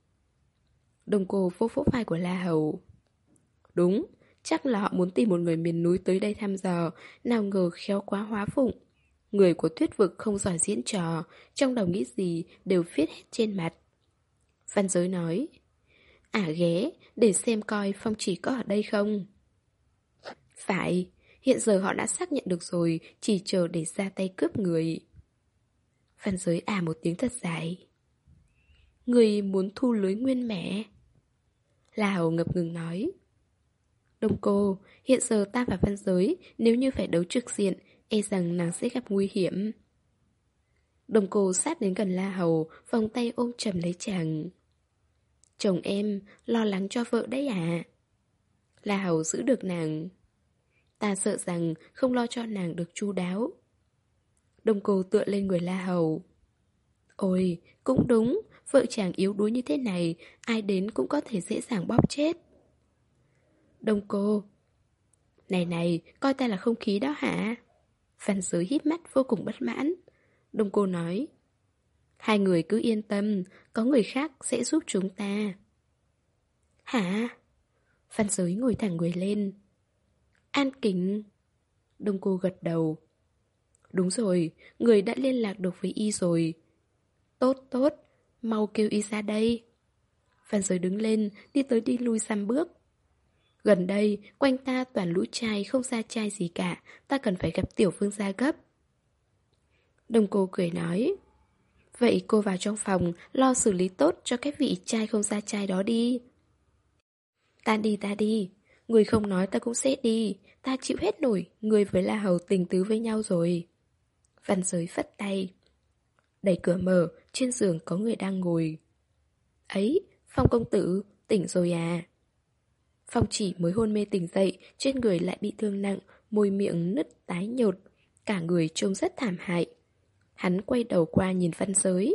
Speaker 2: Đông Cô vỗ vỗ vai của La Hầu. Đúng, chắc là họ muốn tìm một người miền núi tới đây thăm dò, nào ngờ khéo quá hóa phụng. Người của Tuyết Vực không giỏi diễn trò, trong đầu nghĩ gì đều viết hết trên mặt. Văn Giới nói. Ả ghé, để xem coi Phong Chỉ có ở đây không. Phải, hiện giờ họ đã xác nhận được rồi, chỉ chờ để ra tay cướp người. Văn Giới à một tiếng thật dài. Người muốn thu lưới nguyên mẻ. La Hầu ngập ngừng nói. Đông cô, hiện giờ ta và Văn Giới, nếu như phải đấu trực diện, e rằng nàng sẽ gặp nguy hiểm. Đông cô sát đến gần La Hầu, vòng tay ôm chầm lấy chàng. Chồng em, lo lắng cho vợ đấy à? La Hầu giữ được nàng. Ta sợ rằng không lo cho nàng được chu đáo. Đông cô tựa lên người La Hầu. Ôi, cũng đúng, vợ chàng yếu đuối như thế này, ai đến cũng có thể dễ dàng bóp chết. Đông cô. Này này, coi ta là không khí đó hả? Văn Giới híp mắt vô cùng bất mãn. Đông cô nói. Hai người cứ yên tâm, có người khác sẽ giúp chúng ta. Hả? Văn Giới ngồi thẳng người lên. An Kính. Đông cô gật đầu. Đúng rồi, người đã liên lạc được với y rồi. Tốt tốt, mau kêu y ra đây. Văn Giới đứng lên, đi tới đi lui xăm bước. Gần đây, quanh ta toàn lũ trai không ra trai gì cả, ta cần phải gặp tiểu vương gia gấp. Đông cô cười nói. Vậy cô vào trong phòng, lo xử lý tốt cho cái vị trai không ra trai đó đi. Ta đi ta đi, người không nói ta cũng sẽ đi, ta chịu hết nổi, người với La Hầu tình tứ với nhau rồi. Văn Giới phất tay. Đẩy cửa mở, trên giường có người đang ngồi. Ấy, Phong công tử, tỉnh rồi à? Phong Chỉ mới hôn mê tỉnh dậy, trên người lại bị thương nặng, môi miệng nứt tái nhợt, cả người trông rất thảm hại. Hắn quay đầu qua nhìn Văn Giới.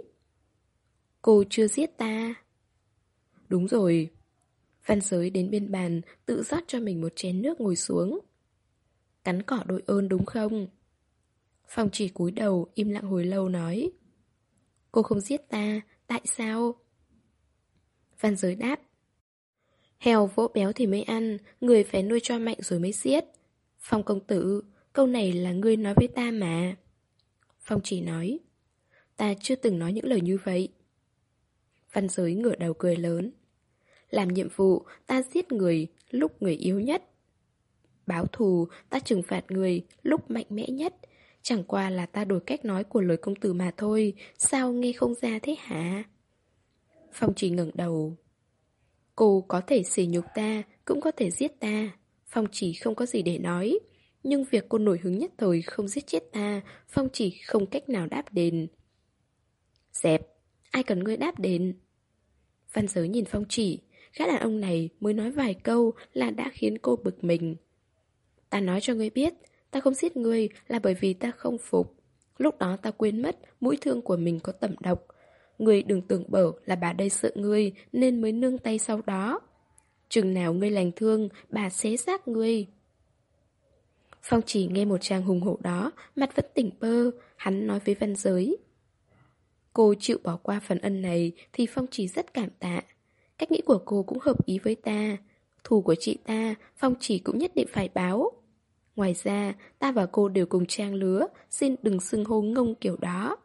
Speaker 2: Cô chưa giết ta. Đúng rồi. Văn Giới đến bên bàn, tự rót cho mình một chén nước ngồi xuống. Cắn cỏ đội ơn đúng không? Phong Chỉ cúi đầu, im lặng hồi lâu nói. Cô không giết ta, tại sao? Văn Giới đáp. Heo vỗ béo thì mới ăn, người phải nuôi cho mạnh rồi mới giết. Phong công tử, câu này là ngươi nói với ta mà. Phong Chỉ nói. Ta chưa từng nói những lời như vậy. Văn Giới ngửa đầu cười lớn. Làm nhiệm vụ, ta giết người lúc người yếu nhất. Báo thù, ta trừng phạt người lúc mạnh mẽ nhất. Chẳng qua là ta đổi cách nói của lời công tử mà thôi. Sao nghe không ra thế hả? Phong Chỉ ngẩng đầu. Cô có thể sỉ nhục ta, cũng có thể giết ta. Phong Chỉ không có gì để nói. Nhưng việc cô nổi hứng nhất thời không giết chết ta, Phong Chỉ không cách nào đáp đền. Dẹp, ai cần ngươi đáp đền? Văn Giới nhìn Phong Chỉ, gã đàn ông này mới nói vài câu là đã khiến cô bực mình. Ta nói cho ngươi biết, ta không giết ngươi là bởi vì ta không phục. Lúc đó ta quên mất mũi thương của mình có tẩm độc. Ngươi đừng tưởng bở là bà đây sợ ngươi nên mới nương tay sau đó. Chừng nào ngươi lành thương, bà xé xác ngươi. Phong Chỉ nghe một tràng hùng hổ đó, mặt vẫn tỉnh bơ, hắn nói với Văn Giới. Cô chịu bỏ qua phần ân này thì Phong Chỉ rất cảm tạ. Cách nghĩ của cô cũng hợp ý với ta. Thù của chị ta, Phong Chỉ cũng nhất định phải báo. Ngoài ra, ta và cô đều cùng trang lứa, xin đừng xưng hô ngông kiểu đó.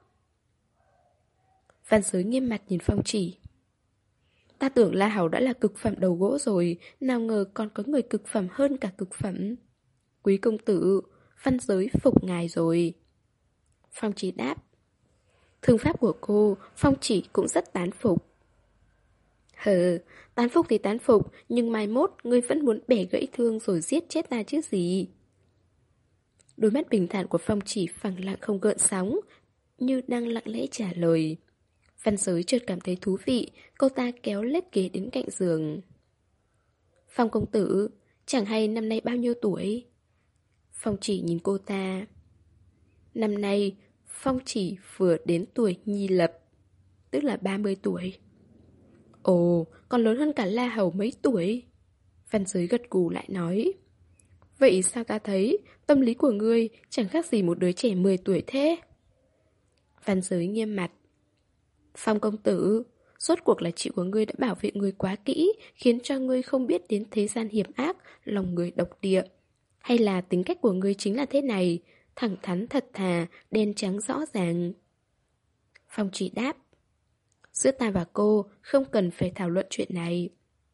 Speaker 2: Văn Giới nghiêm mặt nhìn Phong Chỉ. Ta tưởng La Hầu đã là cực phẩm đầu gỗ rồi, nào ngờ còn có người cực phẩm hơn cả cực phẩm. Quý công tử, Văn Giới phục ngài rồi. Phong Chỉ đáp. Thương pháp của cô, Phong Chỉ cũng rất tán phục. Hờ, tán phục thì tán phục, nhưng mai mốt ngươi vẫn muốn bẻ gãy thương rồi giết chết ta chứ gì. Đôi mắt bình thản của Phong Chỉ phẳng lặng không gợn sóng, như đang lặng lẽ trả lời. Văn Giới chợt cảm thấy thú vị, cô ta kéo lết ghế đến cạnh giường. Phong công tử, chẳng hay năm nay bao nhiêu tuổi? Phong Chỉ nhìn cô ta. Năm nay, Phong Chỉ vừa đến tuổi nhi lập, tức là ba mươi tuổi. Ồ, còn lớn hơn cả La Hầu mấy tuổi. Văn Giới gật gù lại nói. Vậy sao ta thấy tâm lý của ngươi chẳng khác gì một đứa trẻ mười tuổi thế? Văn Giới nghiêm mặt. Phong công tử, rốt cuộc là chị của ngươi đã bảo vệ ngươi quá kỹ, khiến cho ngươi không biết đến thế gian hiểm ác, lòng người độc địa. Hay là tính cách của ngươi chính là thế này, thẳng thắn thật thà, đen trắng rõ ràng? Phong Chỉ đáp. Giữa ta và cô không cần phải thảo luận chuyện này.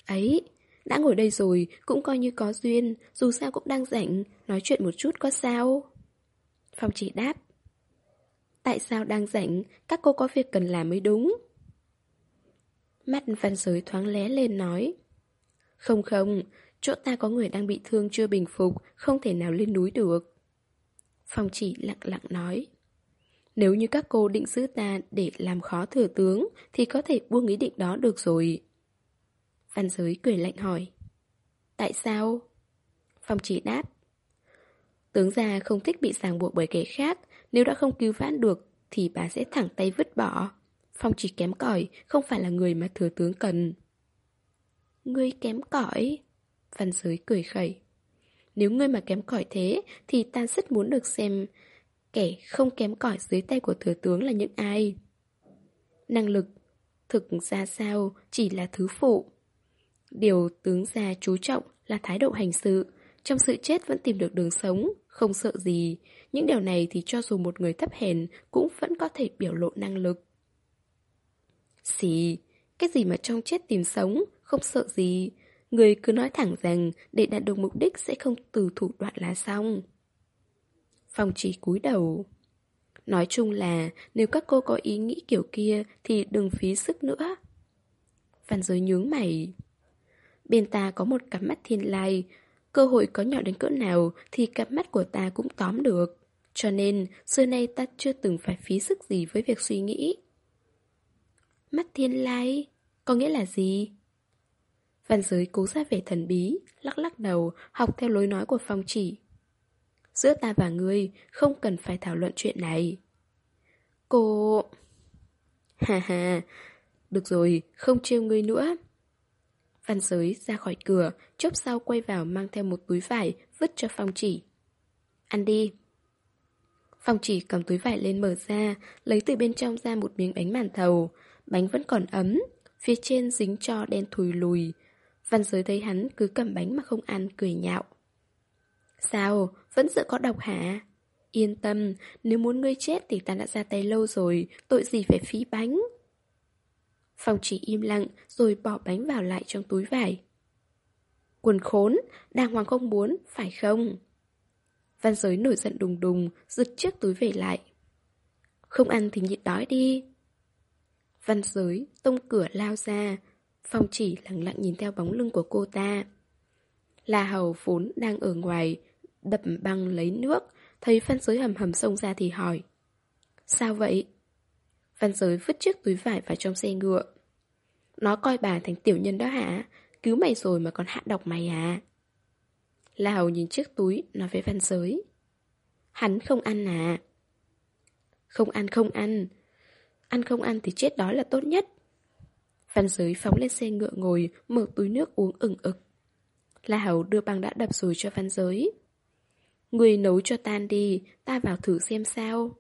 Speaker 2: Ấy, đã ngồi đây rồi, cũng coi như có duyên, dù sao cũng đang rảnh, nói chuyện một chút có sao? Phong chỉ đáp. Tại sao đang rảnh, các cô có việc cần làm mới đúng. Mắt Văn Giới thoáng lé lên nói. Không không, chỗ ta có người đang bị thương chưa bình phục, không thể nào lên núi được. Phong chỉ lặng lặng nói. Nếu như các cô định giữ ta để làm khó thừa tướng, thì có thể buông ý định đó được rồi. Văn Giới cười lạnh hỏi. Tại sao? Phong chỉ đáp. Tướng gia không thích bị ràng buộc bởi kẻ khác, nếu đã không cứu vãn được, thì bà sẽ thẳng tay vứt bỏ. Phong chỉ kém cỏi, không phải là người mà thừa tướng cần. Ngươi kém cỏi? Văn Giới cười khẩy. Nếu ngươi mà kém cỏi thế, thì ta rất muốn được xem kẻ không kém cỏi dưới tay của thừa tướng là những ai. Năng lực, thực ra sao, chỉ là thứ phụ. Điều tướng gia chú trọng là thái độ hành sự. Trong sự chết vẫn tìm được đường sống, không sợ gì. Những điều này thì cho dù một người thấp hèn cũng vẫn có thể biểu lộ năng lực. Xì, cái gì mà trong chết tìm sống, không sợ gì. Người cứ nói thẳng rằng để đạt được mục đích sẽ không từ thủ đoạn là xong. Phong chỉ cúi đầu. Nói chung là nếu các cô có ý nghĩ kiểu kia thì đừng phí sức nữa. Văn Giới nhướng mày. Bên ta có một cặp mắt thiên lai, cơ hội có nhỏ đến cỡ nào thì cặp mắt của ta cũng tóm được. Cho nên xưa nay ta chưa từng phải phí sức gì với việc suy nghĩ. Mắt thiên lai, có nghĩa là gì? Văn Giới cố ra vẻ thần bí, lắc lắc đầu, học theo lối nói của Phong chỉ. Giữa ta và ngươi không cần phải thảo luận chuyện này. Cô... Hà hà, được rồi, không trêu ngươi nữa. Văn Giới ra khỏi cửa, chốc sau quay vào mang theo một túi vải, vứt cho Phong chỉ. Ăn đi. Phong chỉ cầm túi vải lên mở ra, lấy từ bên trong ra một miếng bánh màn thầu. Bánh vẫn còn ấm, phía trên dính tro đen thùi lùi. Văn Giới thấy hắn cứ cầm bánh mà không ăn, cười nhạo. Sao, vẫn sợ có độc hả? Yên tâm, nếu muốn ngươi chết thì ta đã ra tay lâu rồi, tội gì phải phí bánh. Phong chỉ im lặng rồi bỏ bánh vào lại trong túi vải. Quần khốn, đàng hoàng không muốn, phải không? Văn Giới nổi giận đùng đùng, giật chiếc túi về lại. Không ăn thì nhịn đói đi. Văn Giới tông cửa lao ra. Phong chỉ lặng lặng nhìn theo bóng lưng của cô ta. La Hầu vốn đang ở ngoài, đập băng lấy nước, thấy Văn Giới hầm hầm xông ra thì hỏi. Sao vậy? Văn Giới vứt chiếc túi vải vào trong xe ngựa. Nó coi bà thành tiểu nhân đó hả? Cứu mày rồi mà còn hạ độc mày à? La Hầu nhìn chiếc túi, nói với Văn Giới. Hắn không ăn à? Không ăn không ăn. Ăn không ăn thì chết đói là tốt nhất. Văn Giới phóng lên xe ngựa ngồi, mở túi nước uống ửng ực. La Hầu đưa băng đã đập rồi cho Văn Giới. Người nấu cho tan đi, ta vào thử xem sao.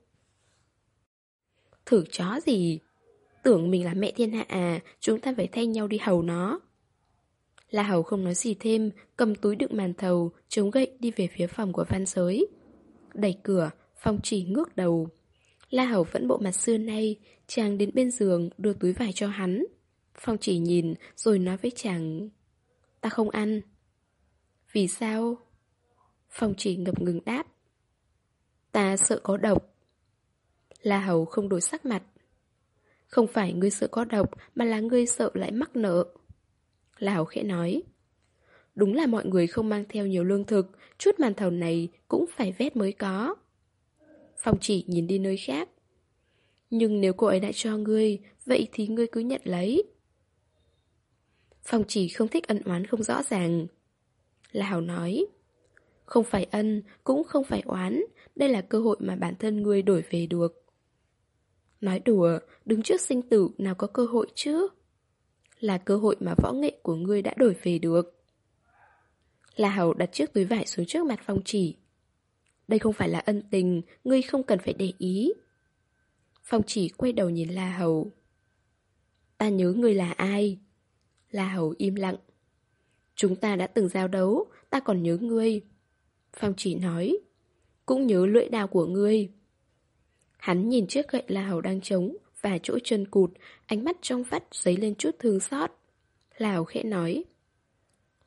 Speaker 2: Thử chó gì? Tưởng mình là mẹ thiên hạ à, chúng ta phải thay nhau đi hầu nó. La Hầu không nói gì thêm, cầm túi đựng màn thầu, chống gậy đi về phía phòng của Văn Giới. Đẩy cửa, Phong chỉ ngước đầu. La Hầu vẫn bộ mặt xưa nay, chàng đến bên giường đưa túi vải cho hắn. Phong chỉ nhìn rồi nói với chàng. Ta không ăn. Vì sao? Phong chỉ ngập ngừng đáp. Ta sợ có độc. La Hầu không đổi sắc mặt. Không phải ngươi sợ có độc, mà là ngươi sợ lại mắc nợ. La Hầu khẽ nói. Đúng là mọi người không mang theo nhiều lương thực, chút màn thầu này cũng phải vét mới có. Phong chỉ nhìn đi nơi khác. Nhưng nếu cô ấy đã cho ngươi, vậy thì ngươi cứ nhận lấy. Phong chỉ không thích ân oán không rõ ràng. La Hầu nói. Không phải ân, cũng không phải oán, đây là cơ hội mà bản thân ngươi đổi về được. Nói đùa, đứng trước sinh tử nào có cơ hội chứ? Là cơ hội mà võ nghệ của ngươi đã đổi về được. La Hầu đặt chiếc túi vải xuống trước mặt Phong chỉ. Đây không phải là ân tình, ngươi không cần phải để ý. Phong chỉ quay đầu nhìn La Hầu. Ta nhớ ngươi là ai? La Hầu im lặng. Chúng ta đã từng giao đấu, ta còn nhớ ngươi. Phong chỉ nói. Cũng nhớ lưỡi đao của ngươi. Hắn nhìn chiếc gậy La Hầu đang trống và chỗ chân cụt, ánh mắt trong vắt dấy lên chút thương xót. La Hầu khẽ nói.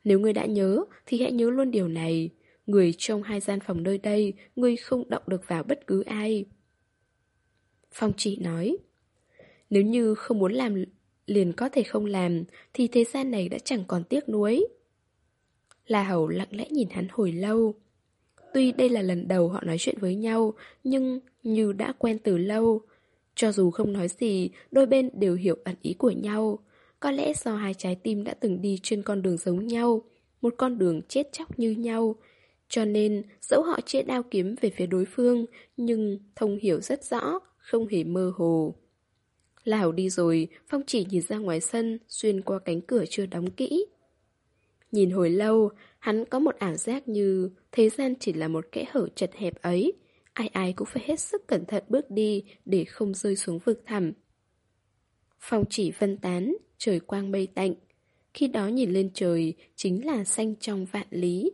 Speaker 2: Nếu ngươi đã nhớ, thì hãy nhớ luôn điều này. Người trong hai gian phòng nơi đây, ngươi không động được vào bất cứ ai. Phong Chỉ nói, nếu như không muốn làm liền có thể không làm, thì thế gian này đã chẳng còn tiếc nuối. La Hầu lặng lẽ nhìn hắn hồi lâu. Tuy đây là lần đầu họ nói chuyện với nhau, nhưng như đã quen từ lâu. Cho dù không nói gì, đôi bên đều hiểu ẩn ý của nhau. Có lẽ do hai trái tim đã từng đi trên con đường giống nhau, một con đường chết chóc như nhau. Cho nên, dẫu họ chĩa đao kiếm về phía đối phương, nhưng thông hiểu rất rõ, không hề mơ hồ. La Hầu đi rồi, Phong Chỉ nhìn ra ngoài sân, xuyên qua cánh cửa chưa đóng kỹ. Nhìn hồi lâu, hắn có một ảo giác như thế gian chỉ là một kẽ hở chật hẹp ấy. Ai ai cũng phải hết sức cẩn thận bước đi để không rơi xuống vực thẳm. Phong Chỉ phân tán, trời quang mây tạnh. Khi đó nhìn lên trời chính là xanh trong vạn lý.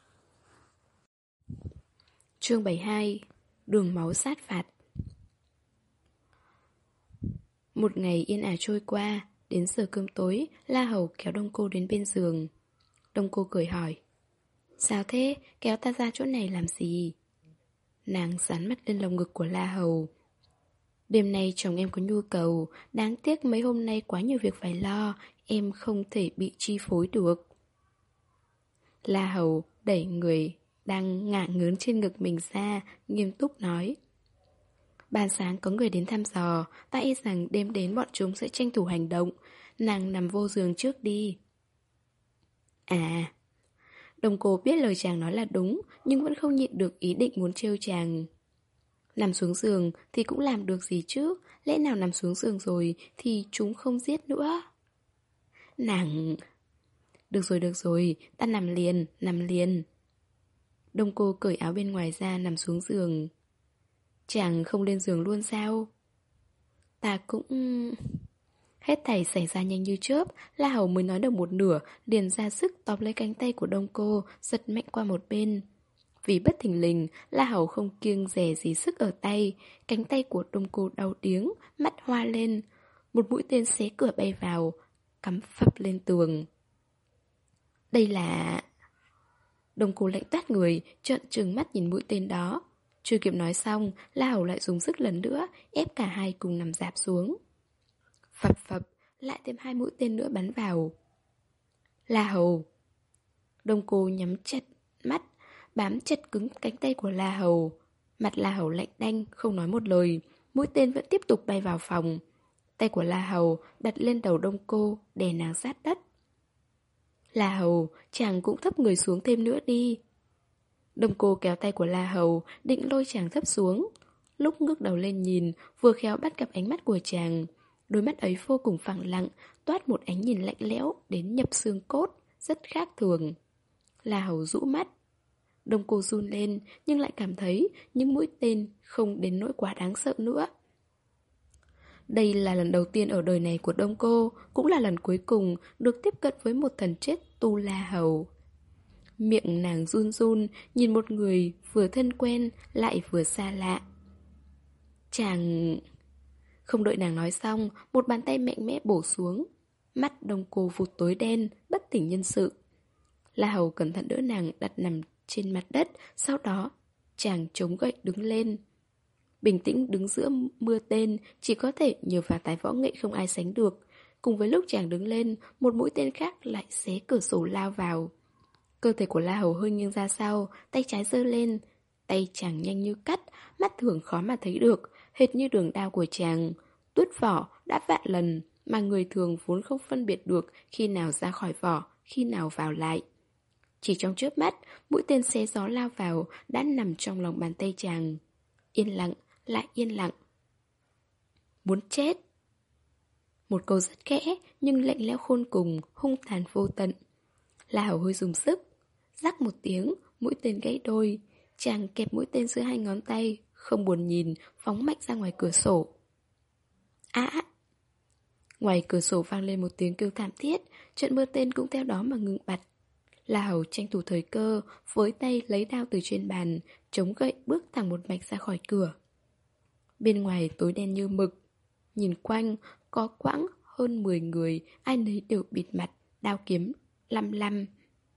Speaker 2: Chương bảy mươi hai. Đường máu sát phạt. Một ngày yên ả trôi qua, đến giờ cơm tối, La Hầu kéo Đông Cô đến bên giường. Đông Cô cười hỏi, sao thế, kéo ta ra chỗ này làm gì? Nàng dán mắt lên lồng ngực của La Hầu. Đêm nay chồng em có nhu cầu, đáng tiếc mấy hôm nay quá nhiều việc phải lo, em không thể bị chi phối được. La Hầu đẩy người đang ngả ngớn trên ngực mình ra, nghiêm túc nói, ban sáng có người đến thăm dò, ta e rằng đêm đến bọn chúng sẽ tranh thủ hành động. Nàng nằm vô giường trước đi. À, Đông Cô biết lời chàng nói là đúng, nhưng vẫn không nhịn được ý định muốn trêu chàng. Nằm xuống giường thì cũng làm được gì chứ, lẽ nào nằm xuống giường rồi thì chúng không giết nữa. Nàng... Được rồi, được rồi, ta nằm liền, nằm liền. Đông Cô cởi áo bên ngoài ra nằm xuống giường. Chàng không lên giường luôn sao? Ta cũng... Hết thảy xảy ra nhanh như chớp, La Hầu mới nói được một nửa, liền ra sức tóm lấy cánh tay của Đông Cô, giật mạnh qua một bên. Vì bất thình lình, La Hầu không kiêng dè gì sức ở tay, cánh tay của Đông Cô đau điếng, mắt hoa lên. Một mũi tên xé cửa bay vào, cắm phập lên tường. Đây là... Đông Cô lạnh toát người, trợn trừng mắt nhìn mũi tên đó. Chưa kịp nói xong, La Hầu lại dùng sức lần nữa, ép cả hai cùng nằm rạp xuống. Phập phập, lại thêm hai mũi tên nữa bắn vào. La Hầu. Đông Cô nhắm chặt mắt, bám chặt cứng cánh tay của La Hầu. Mặt La Hầu lạnh đanh, không nói một lời. Mũi tên vẫn tiếp tục bay vào phòng. Tay của La Hầu đặt lên đầu Đông Cô, đè nàng sát đất. La Hầu, chàng cũng thấp người xuống thêm nữa đi. Đông Cô kéo tay của La Hầu, định lôi chàng thấp xuống. Lúc ngước đầu lên nhìn, vừa khéo bắt gặp ánh mắt của chàng. Đôi mắt ấy vô cùng phẳng lặng, toát một ánh nhìn lạnh lẽo đến nhập xương cốt, rất khác thường. La Hầu rũ mắt. Đông Cô run lên, nhưng lại cảm thấy những mũi tên không đến nỗi quá đáng sợ nữa. Đây là lần đầu tiên ở đời này của Đông Cô, cũng là lần cuối cùng được tiếp cận với một thần chết Tu La Hầu. Miệng nàng run run, nhìn một người vừa thân quen lại vừa xa lạ. Chàng... Không đợi nàng nói xong, một bàn tay mạnh mẽ bổ xuống. Mắt Đông Cô vụt tối đen, bất tỉnh nhân sự. La Hầu cẩn thận đỡ nàng đặt nằm trên mặt đất, sau đó chàng chống gậy đứng lên. Bình tĩnh đứng giữa mưa tên, chỉ có thể nhờ vào tài võ nghệ không ai sánh được. Cùng với lúc chàng đứng lên, một mũi tên khác lại xé cửa sổ lao vào. Cơ thể của La Hầu hơi nghiêng ra sau, tay trái giơ lên. Tay chàng nhanh như cắt, mắt thường khó mà thấy được, hệt như đường đao của chàng. Tuốt vỏ đã vạn lần, mà người thường vốn không phân biệt được khi nào ra khỏi vỏ, khi nào vào lại. Chỉ trong chớp mắt, mũi tên xé gió lao vào, đã nằm trong lòng bàn tay chàng. Yên lặng, lại yên lặng. Muốn chết. Một câu rất khẽ, nhưng lạnh lẽo khôn cùng, hung tàn vô tận. La Hầu hơi dùng sức. Rắc một tiếng, mũi tên gãy đôi. Chàng kẹp mũi tên giữa hai ngón tay, không buồn nhìn, phóng mạnh ra ngoài cửa sổ. Á! À, ngoài cửa sổ vang lên một tiếng kêu thảm thiết, trận mưa tên cũng theo đó mà ngừng bặt. La Hầu tranh thủ thời cơ, với tay lấy đao từ trên bàn, chống gậy bước thẳng một mạch ra khỏi cửa. Bên ngoài tối đen như mực. Nhìn quanh, có quãng hơn mười người, ai nấy đều bịt mặt, đao kiếm, lăm lăm.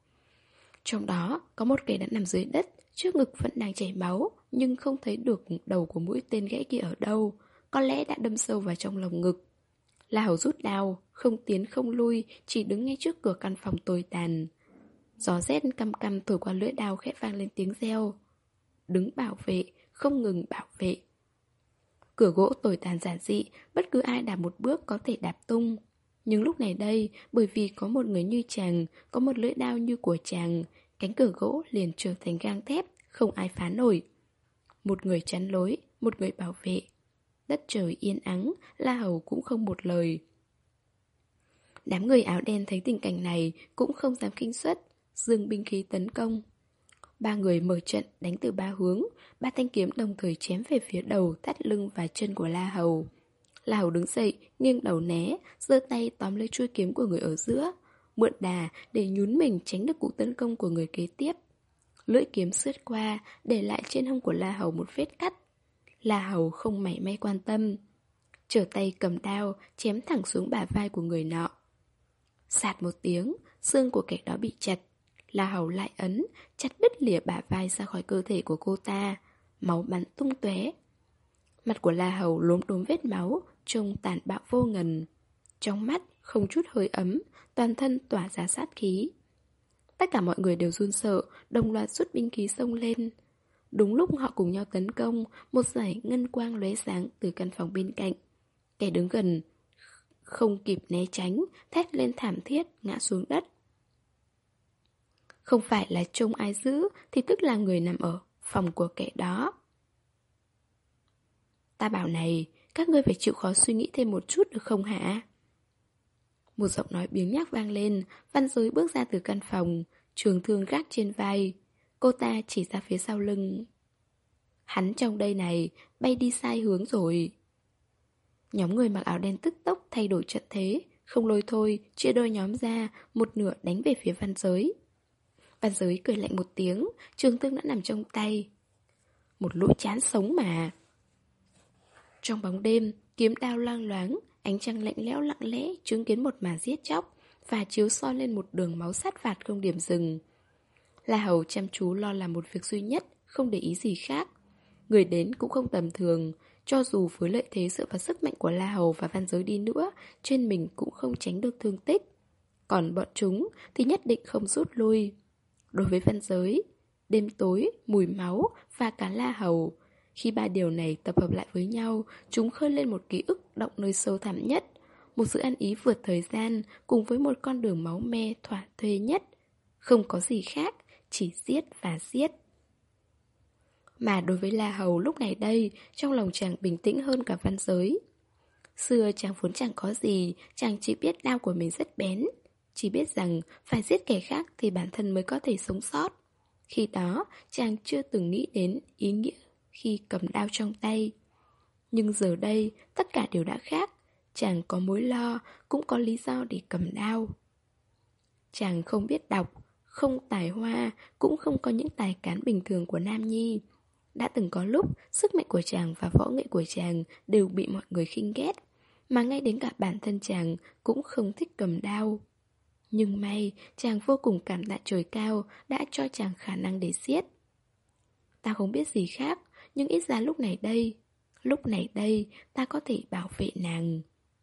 Speaker 2: Trong đó có một kẻ đã nằm dưới đất, trước ngực vẫn đang chảy máu, nhưng không thấy được đầu của mũi tên gãy kia ở đâu. Có lẽ đã đâm sâu vào trong lồng ngực. La Hầu rút đao, không tiến không lui, chỉ đứng ngay trước cửa căn phòng tồi tàn. Gió rét căm căm thổi qua lưỡi đao khẽ vang lên tiếng reo. Đứng bảo vệ, không ngừng bảo vệ. Cửa gỗ tồi tàn giản dị, bất cứ ai đạp một bước có thể đạp tung. Nhưng lúc này đây, bởi vì có một người như chàng, có một lưỡi đao như của chàng, cánh cửa gỗ liền trở thành gang thép, không ai phá nổi. Một người chắn lối, một người bảo vệ. Đất trời yên ắng, La Hầu cũng không một lời. Đám người áo đen thấy tình cảnh này cũng không dám khinh suất, giương binh khí tấn công. Ba người mở trận đánh từ ba hướng, ba thanh kiếm đồng thời chém về phía đầu, thắt lưng và chân của La Hầu. La Hầu đứng dậy, nghiêng đầu né, giơ tay tóm lấy chuôi kiếm của người ở giữa, mượn đà để nhún mình tránh được cuộc tấn công của người kế tiếp. Lưỡi kiếm sướt qua, để lại trên hông của La Hầu một vết cắt. La Hầu không mảy may quan tâm, trở tay cầm đao, chém thẳng xuống bả vai của người nọ. Sạt một tiếng, xương của kẻ đó bị chặt. La Hầu lại ấn, chặt đứt lìa bả vai ra khỏi cơ thể của cô ta. Máu bắn tung tóe. Mặt của La Hầu lốm đốm vết máu, trông tàn bạo vô ngần. Trong mắt không chút hơi ấm, toàn thân tỏa ra sát khí. Tất cả mọi người đều run sợ, đồng loạt rút binh khí xông lên. Đúng lúc họ cùng nhau tấn công, một dải ngân quang lóe sáng từ căn phòng bên cạnh. Kẻ đứng gần không kịp né tránh, thét lên thảm thiết, ngã xuống đất. Không phải là trông ai giữ, thì tức là người nằm ở phòng của kẻ đó. Ta bảo này, các ngươi phải chịu khó suy nghĩ thêm một chút được không hả? Một giọng nói biếng nhác vang lên, Văn Giới bước ra từ căn phòng, trường thương gác trên vai. Cô ta chỉ ra phía sau lưng. Hắn trong đây này, bay đi sai hướng rồi. Nhóm người mặc áo đen tức tốc thay đổi trận thế, không lôi thôi, chia đôi nhóm ra, một nửa đánh về phía Văn Giới. Văn Giới cười lạnh một tiếng, trường thương đã nằm trong tay. Một lũ chán sống mà. Trong bóng đêm, kiếm đao loang loáng, ánh trăng lạnh lẽo lặng lẽ chứng kiến một màn giết chóc và chiếu soi lên một đường máu sát phạt không điểm dừng. La Hầu chăm chú lo làm một việc duy nhất, không để ý gì khác. Người đến cũng không tầm thường, cho dù với lợi thế dựa vào sức mạnh của La Hầu và Văn Giới đi nữa, trên mình cũng không tránh được thương tích. Còn bọn chúng thì nhất định không rút lui. Đối với Văn Giới, đêm tối, mùi máu và cả La Hầu, khi ba điều này tập hợp lại với nhau, chúng khơi lên một ký ức động nơi sâu thẳm nhất, một sự ăn ý vượt thời gian cùng với một con đường máu me thỏa thuê nhất. Không có gì khác, chỉ giết và giết. Mà đối với La Hầu lúc này đây, trong lòng chàng bình tĩnh hơn cả Văn Giới. Xưa chàng vốn chẳng có gì, chàng chỉ biết đao của mình rất bén, chỉ biết rằng phải giết kẻ khác thì bản thân mới có thể sống sót. Khi đó, chàng chưa từng nghĩ đến ý nghĩa khi cầm đao trong tay. Nhưng giờ đây, tất cả đều đã khác. Chàng có mối lo, cũng có lý do để cầm đao. Chàng không biết đọc, không tài hoa, cũng không có những tài cán bình thường của Nam Nhi. Đã từng có lúc, sức mạnh của chàng và võ nghệ của chàng đều bị mọi người khinh ghét, mà ngay đến cả bản thân chàng cũng không thích cầm đao. Nhưng may, chàng vô cùng cảm tạ trời cao đã cho chàng khả năng để giết. Ta không biết gì khác, nhưng ít ra lúc này đây, lúc này đây, ta có thể bảo vệ nàng.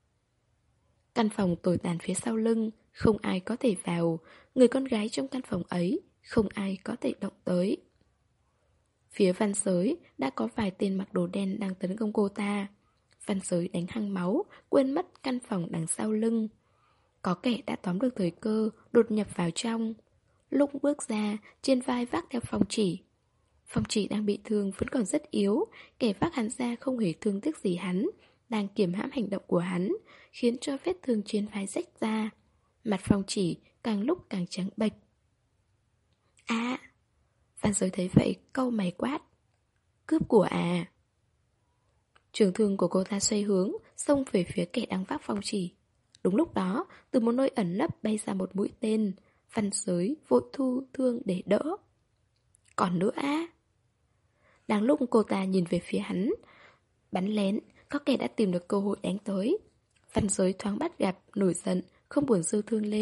Speaker 2: Căn phòng tồi tàn phía sau lưng, không ai có thể vào. Người con gái trong căn phòng ấy, không ai có thể động tới. Phía Văn Giới đã có vài tên mặc đồ đen đang tấn công cô ta. Văn Giới đánh hăng máu, quên mất căn phòng đằng sau lưng. Có kẻ đã tóm được thời cơ, đột nhập vào trong. Lúc bước ra, trên vai vác theo phong chỉ. Phong chỉ đang bị thương vẫn còn rất yếu, kẻ vác hắn ra không hề thương tiếc gì hắn, đang kiềm hãm hành động của hắn, khiến cho vết thương trên vai rách ra. Mặt phong chỉ càng lúc càng trắng bệch. À! Văn Giới thấy vậy, cau mày quát. Cướp của à? Trường thương của cô ta xoay hướng, xông về phía kẻ đang vác phong chỉ. Đúng lúc đó, từ một nơi ẩn nấp bay ra một mũi tên. Văn Giới vội thu thương để đỡ. Còn nữa á? Đang lúc cô ta nhìn về phía hắn, bắn lén, có kẻ đã tìm được cơ hội đánh tới. Văn Giới thoáng bắt gặp, nổi giận, không buồn dơ thương lên,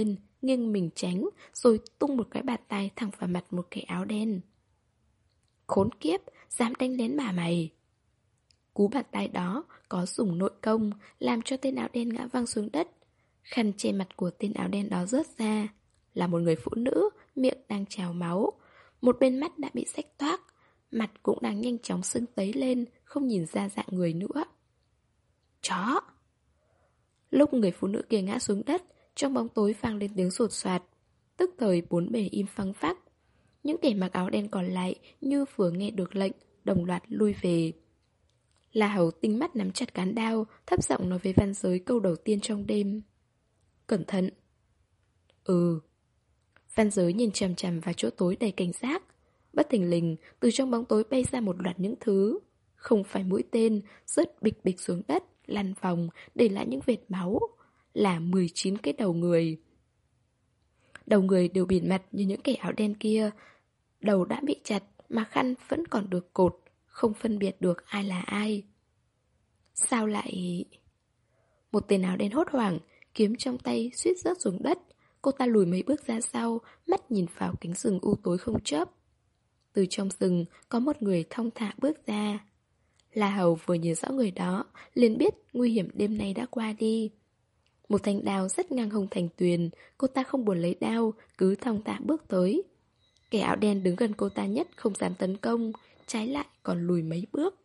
Speaker 2: nghiêng mình tránh, rồi tung một cái bạt tai thẳng vào mặt một kẻ áo đen. Khốn kiếp, dám đánh đến bà mày. Cú bạt tai đó có dùng nội công, làm cho tên áo đen ngã văng xuống đất. Khăn che mặt của tên áo đen đó rớt ra. Là một người phụ nữ, miệng đang trào máu. Một bên mắt đã bị rách toác, mặt cũng đang nhanh chóng sưng tấy lên, không nhìn ra dạng người nữa. Chó! Lúc người phụ nữ kia ngã xuống đất, trong bóng tối vang lên tiếng sột soạt. Tức thời bốn bề im phăng phắc. Những kẻ mặc áo đen còn lại như vừa nghe được lệnh, đồng loạt lui về. La Hầu tinh mắt nắm chặt cán đao, thấp giọng nói với Văn Giới câu đầu tiên trong đêm. Cẩn thận. Ừ. Văn Giới nhìn chằm chằm vào chỗ tối đầy cảnh giác. Bất thình lình, từ trong bóng tối bay ra một loạt những thứ. Không phải mũi tên, rớt bịch bịch xuống đất, lăn vòng, để lại những vệt máu. Là mười chín cái đầu người. Đầu người đều bịt mặt như những kẻ áo đen kia. Đầu đã bị chặt mà khăn vẫn còn được cột, không phân biệt được ai là ai. Sao lại... Một tên áo đen hốt hoảng, kiếm trong tay suýt rớt xuống đất. Cô ta lùi mấy bước ra sau, mắt nhìn vào cánh rừng u tối không chớp. Từ trong rừng có một người thong thả bước ra. La Hầu vừa nhìn rõ người đó, liền biết nguy hiểm đêm nay đã qua đi. Một thanh đao rất ngang hông Thành Tuyền, cô ta không buồn lấy đao, cứ thong thả bước tới. Kẻ áo đen đứng gần cô ta nhất không dám tấn công, trái lại còn lùi mấy bước.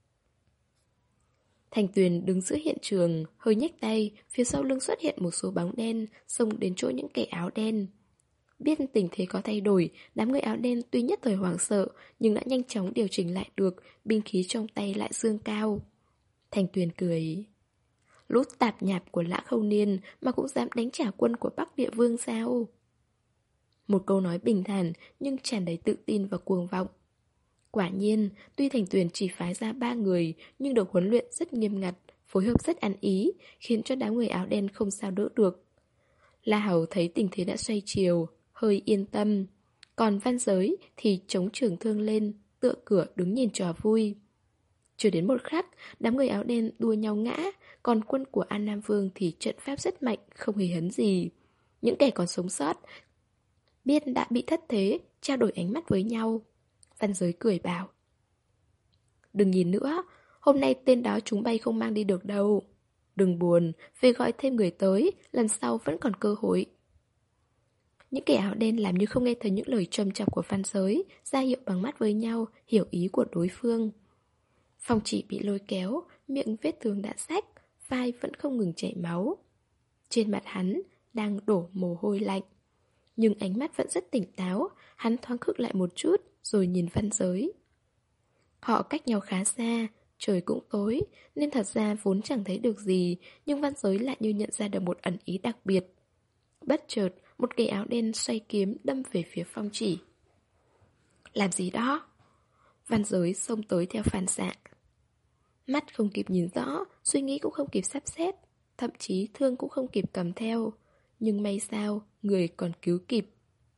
Speaker 2: Thành Tuyền đứng giữa hiện trường, hơi nhếch tay, phía sau lưng xuất hiện một số bóng đen, xông đến chỗ những kẻ áo đen. Biết tình thế có thay đổi, đám người áo đen tuy nhất thời hoảng sợ, nhưng đã nhanh chóng điều chỉnh lại được, binh khí trong tay lại dương cao. Thành Tuyền cười. Lũ tạp nhạp của Lã Khâu Niên mà cũng dám đánh trả quân của Bắc Địa Vương sao? Một câu nói bình thản nhưng tràn đầy tự tin và cuồng vọng. Quả nhiên, tuy Thành Tuyền chỉ phái ra ba người nhưng được huấn luyện rất nghiêm ngặt, phối hợp rất ăn ý, khiến cho đám người áo đen không sao đỡ được. La Hầu thấy tình thế đã xoay chiều, hơi yên tâm. Còn Văn Giới thì chống trường thương lên, tựa cửa đứng nhìn trò vui. Chưa đến một khắc, đám người áo đen đua nhau ngã, còn quân của An Nam Vương thì trận pháp rất mạnh, không hề hấn gì. Những kẻ còn sống sót biết đã bị thất thế, trao đổi ánh mắt với nhau. Văn Giới cười bảo. Đừng nhìn nữa, hôm nay tên đó chúng bay không mang đi được đâu. Đừng buồn, về gọi thêm người tới, lần sau vẫn còn cơ hội. Những kẻ áo đen làm như không nghe thấy những lời trầm chọc của Văn Giới, ra hiệu bằng mắt với nhau, hiểu ý của đối phương. Phong Chỉ bị lôi kéo, miệng vết thương đã rách, vai vẫn không ngừng chảy máu. Trên mặt hắn đang đổ mồ hôi lạnh. Nhưng ánh mắt vẫn rất tỉnh táo, hắn thoáng khựng lại một chút, rồi nhìn Văn Giới. Họ cách nhau khá xa, trời cũng tối, nên thật ra vốn chẳng thấy được gì, nhưng Văn Giới lại như nhận ra được một ẩn ý đặc biệt. Bất chợt, một kẻ áo đen xoay kiếm đâm về phía Phong Chỉ. Làm gì đó? Văn Giới xông tới theo phản xạ. Mắt không kịp nhìn rõ, suy nghĩ cũng không kịp sắp xếp, thậm chí thương cũng không kịp cầm theo. Nhưng may sao, người còn cứu kịp.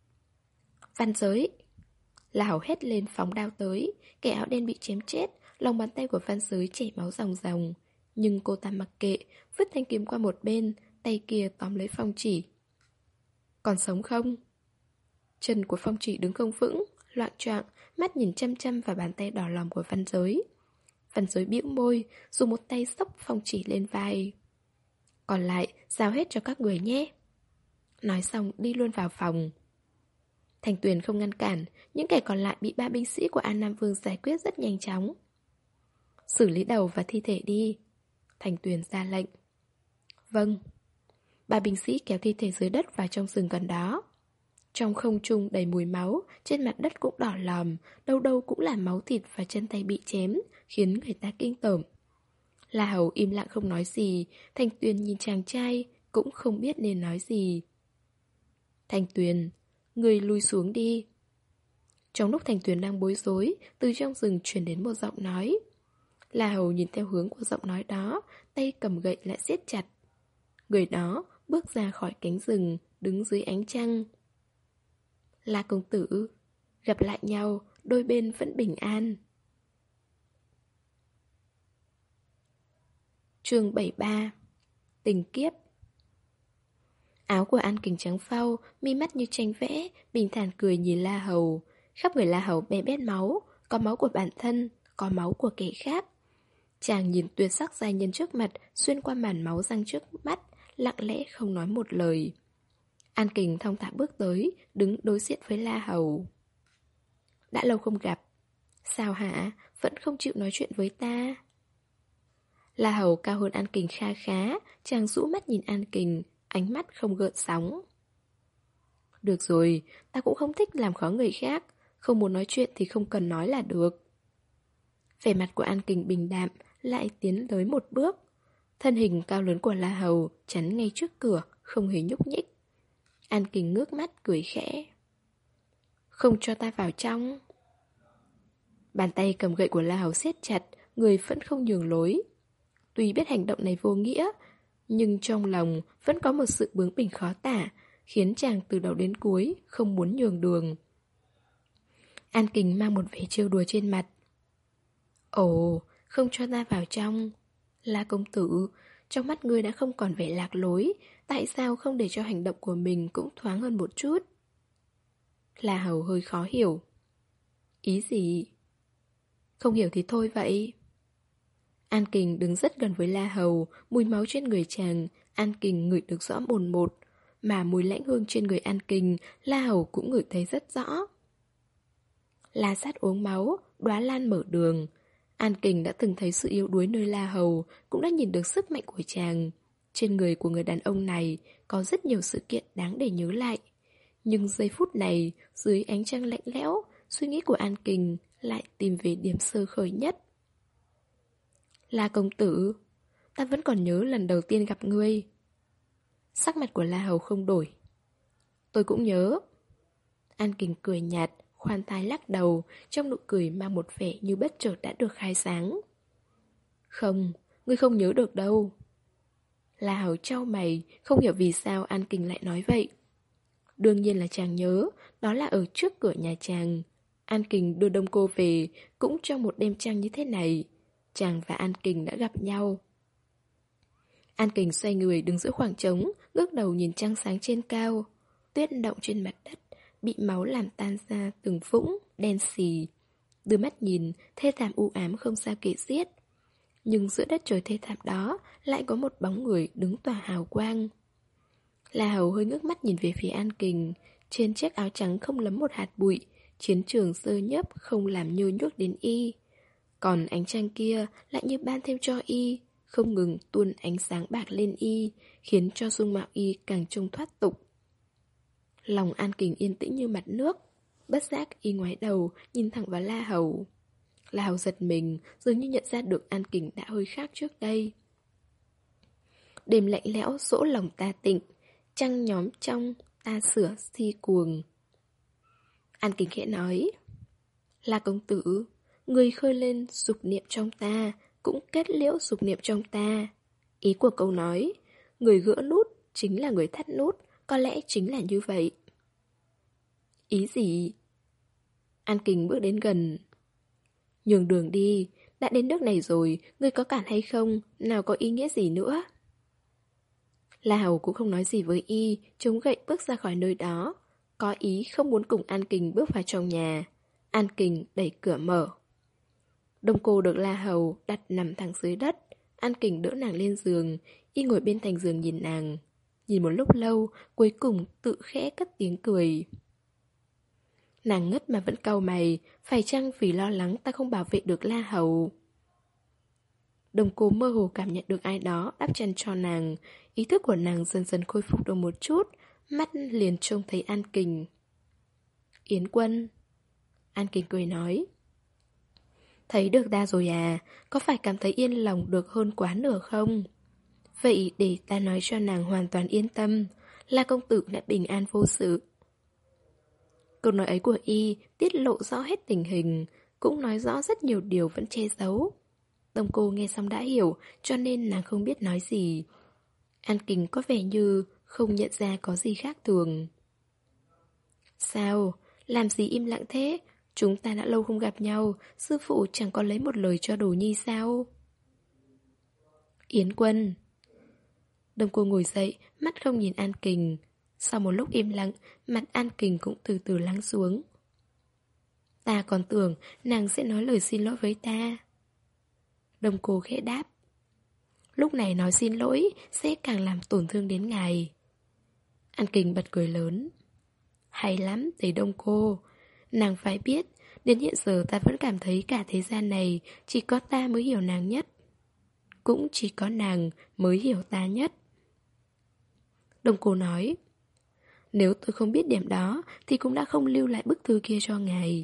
Speaker 2: Văn Giới! Lào hét lên phóng đao tới, kẻ áo đen bị chém chết, lòng bàn tay của Văn Giới chảy máu ròng ròng. Nhưng cô ta mặc kệ, vứt thanh kiếm qua một bên, tay kia tóm lấy Phong Chỉ. Còn sống không? Chân của Phong Chỉ đứng không vững, loạng choạng, mắt nhìn chăm chăm vào bàn tay đỏ lòm của Văn Giới. Văn Giới bĩu môi, dùng một tay xốc Phong Chỉ lên vai. Còn lại, giao hết cho các người nhé. Nói xong đi luôn vào phòng. Thành Tuyền không ngăn cản, những kẻ còn lại bị ba binh sĩ của An Nam Vương giải quyết rất nhanh chóng. Xử lý đầu và thi thể đi. Thành Tuyền ra lệnh. Vâng. Ba binh sĩ kéo thi thể dưới đất vào trong rừng gần đó. Trong không trung đầy mùi máu, trên mặt đất cũng đỏ lòm, đâu đâu cũng là máu thịt và chân tay bị chém, khiến người ta kinh tởm. La Hầu im lặng không nói gì, Thành Tuyền nhìn chàng trai, cũng không biết nên nói gì. Thành Tuyền, người lui xuống đi. Trong lúc Thành Tuyền đang bối rối, từ trong rừng truyền đến một giọng nói. La Hầu nhìn theo hướng của giọng nói đó, tay cầm gậy lại siết chặt. Người đó bước ra khỏi cánh rừng, đứng dưới ánh trăng. La công tử, gặp lại nhau, đôi bên vẫn bình an. Chương bảy mươi ba. Tình kiếp. Áo của An Kình trắng phau, mi mắt như tranh vẽ, bình thản cười nhìn La Hầu. Khắp người La Hầu be bét máu, có máu của bản thân, có máu của kẻ khác. Chàng nhìn tuyệt sắc giai nhân trước mặt, xuyên qua màn máu răng trước mắt, lặng lẽ không nói một lời. An Kình thong thả bước tới, đứng đối diện với La Hầu. Đã lâu không gặp. Sao hả? Vẫn không chịu nói chuyện với ta? La Hầu cao hơn An Kình kha khá, chàng rũ mắt nhìn An Kình, ánh mắt không gợn sóng. Được rồi, ta cũng không thích làm khó người khác, không muốn nói chuyện thì không cần nói là được. Vẻ mặt của An Kình bình đạm, lại tiến tới một bước. Thân hình cao lớn của La Hầu chắn ngay trước cửa, không hề nhúc nhích. An Kình ngước mắt cười khẽ. Không cho ta vào trong. Bàn tay cầm gậy của La Hầu siết chặt, người vẫn không nhường lối. Tuy biết hành động này vô nghĩa, nhưng trong lòng vẫn có một sự bướng bỉnh khó tả, khiến chàng từ đầu đến cuối không muốn nhường đường. An Kình mang một vẻ trêu đùa trên mặt. Ồ, không cho ta vào trong. La công tử, trong mắt ngươi đã không còn vẻ lạc lối, tại sao không để cho hành động của mình cũng thoáng hơn một chút? La Hầu hơi khó hiểu. Ý gì? Không hiểu thì thôi vậy. An Kình đứng rất gần với La Hầu, mùi máu trên người chàng, An Kình ngửi được rõ mồn một, mà mùi lãnh hương trên người An Kình, La Hầu cũng ngửi thấy rất rõ. La sát uống máu, đóa lan mở đường. An Kình đã từng thấy sự yếu đuối nơi La Hầu, cũng đã nhìn được sức mạnh của chàng. Trên người của người đàn ông này có rất nhiều sự kiện đáng để nhớ lại. Nhưng giây phút này, dưới ánh trăng lạnh lẽo, suy nghĩ của An Kình lại tìm về điểm sơ khởi nhất. La công tử, ta vẫn còn nhớ lần đầu tiên gặp ngươi. Sắc mặt của La Hầu không đổi. Tôi cũng nhớ. An Kình cười nhạt, khoan thai lắc đầu, trong nụ cười mang một vẻ như bất chợt đã được khai sáng. Không, ngươi không nhớ được đâu. La Hầu chau mày, không hiểu vì sao An Kình lại nói vậy. Đương nhiên là chàng nhớ, đó là ở trước cửa nhà chàng. An Kình đưa Đông Cô về, cũng trong một đêm trăng như thế này. Chàng và An Kình đã gặp nhau. An Kình xoay người đứng giữa khoảng trống, ngước đầu nhìn trăng sáng trên cao. Tuyết động trên mặt đất, bị máu làm tan ra từng vũng, đen xì. Đưa mắt nhìn, thê thảm u ám không sao kể xiết. Nhưng giữa đất trời thê thảm đó, lại có một bóng người đứng tỏa hào quang. La Hầu hơi ngước mắt nhìn về phía An Kình. Trên chiếc áo trắng không lấm một hạt bụi, chiến trường sơ nhấp không làm nhô nhuốc đến y. Còn ánh trăng kia lại như ban thêm cho y, không ngừng tuôn ánh sáng bạc lên y, khiến cho dung mạo y càng trông thoát tục. Lòng An Kình yên tĩnh như mặt nước. Bất giác y ngoái đầu, nhìn thẳng vào La Hầu. La Hầu giật mình, dường như nhận ra được An Kình đã hơi khác trước đây. Đêm lạnh lẽo dỗ lòng ta tịnh, trăng nhóm trong, ta sửa si cuồng. An Kình khẽ nói. La công tử, người khơi lên dục niệm trong ta, cũng kết liễu dục niệm trong ta. Ý của câu nói, người gỡ nút chính là người thắt nút, có lẽ chính là như vậy. Ý gì? An Kình bước đến gần. Nhường đường đi, đã đến nước này rồi, ngươi có cản hay không, nào có ý nghĩa gì nữa? La Hầu cũng không nói gì với y, chống gậy bước ra khỏi nơi đó, có ý không muốn cùng An Kình bước vào trong nhà. An Kình đẩy cửa mở. Đông Cô được La Hầu đặt nằm thẳng dưới đất. An Kình đỡ nàng lên giường, y ngồi bên thành giường nhìn nàng. Nhìn một lúc lâu, cuối cùng tự khẽ cất tiếng cười. Nàng ngất mà vẫn cau mày, phải chăng vì lo lắng ta không bảo vệ được La Hầu? Đông Cô mơ hồ cảm nhận được ai đó đắp chân cho nàng. Ý thức của nàng dần dần khôi phục được một chút, mắt liền trông thấy An Kình. Yến Quân. An Kình cười nói. Thấy được ta rồi à, có phải cảm thấy yên lòng được hơn quá nửa không? Vậy để ta nói cho nàng hoàn toàn yên tâm, La công tử đã bình an vô sự. Câu nói ấy của y tiết lộ rõ hết tình hình, cũng nói rõ rất nhiều điều vẫn che giấu. Đông Cô nghe xong đã hiểu, cho nên nàng không biết nói gì. An Kình có vẻ như không nhận ra có gì khác thường. Sao? Làm gì im lặng thế? Chúng ta đã lâu không gặp nhau, sư phụ chẳng có lấy một lời cho Đồ Nhi sao? Yến Quân. Đông cô ngồi dậy, mắt không nhìn An Kình. Sau một lúc im lặng, mặt An Kình cũng từ từ lắng xuống. Ta còn tưởng nàng sẽ nói lời xin lỗi với ta. Đông cô khẽ đáp. Lúc này nói xin lỗi sẽ càng làm tổn thương đến ngài. An Kình bật cười lớn. Hay lắm, Tề Đông cô. Nàng phải biết, đến hiện giờ ta vẫn cảm thấy cả thế gian này chỉ có ta mới hiểu nàng nhất. Cũng chỉ có nàng mới hiểu ta nhất. Đông cô nói. Nếu tôi không biết điểm đó thì cũng đã không lưu lại bức thư kia cho ngài.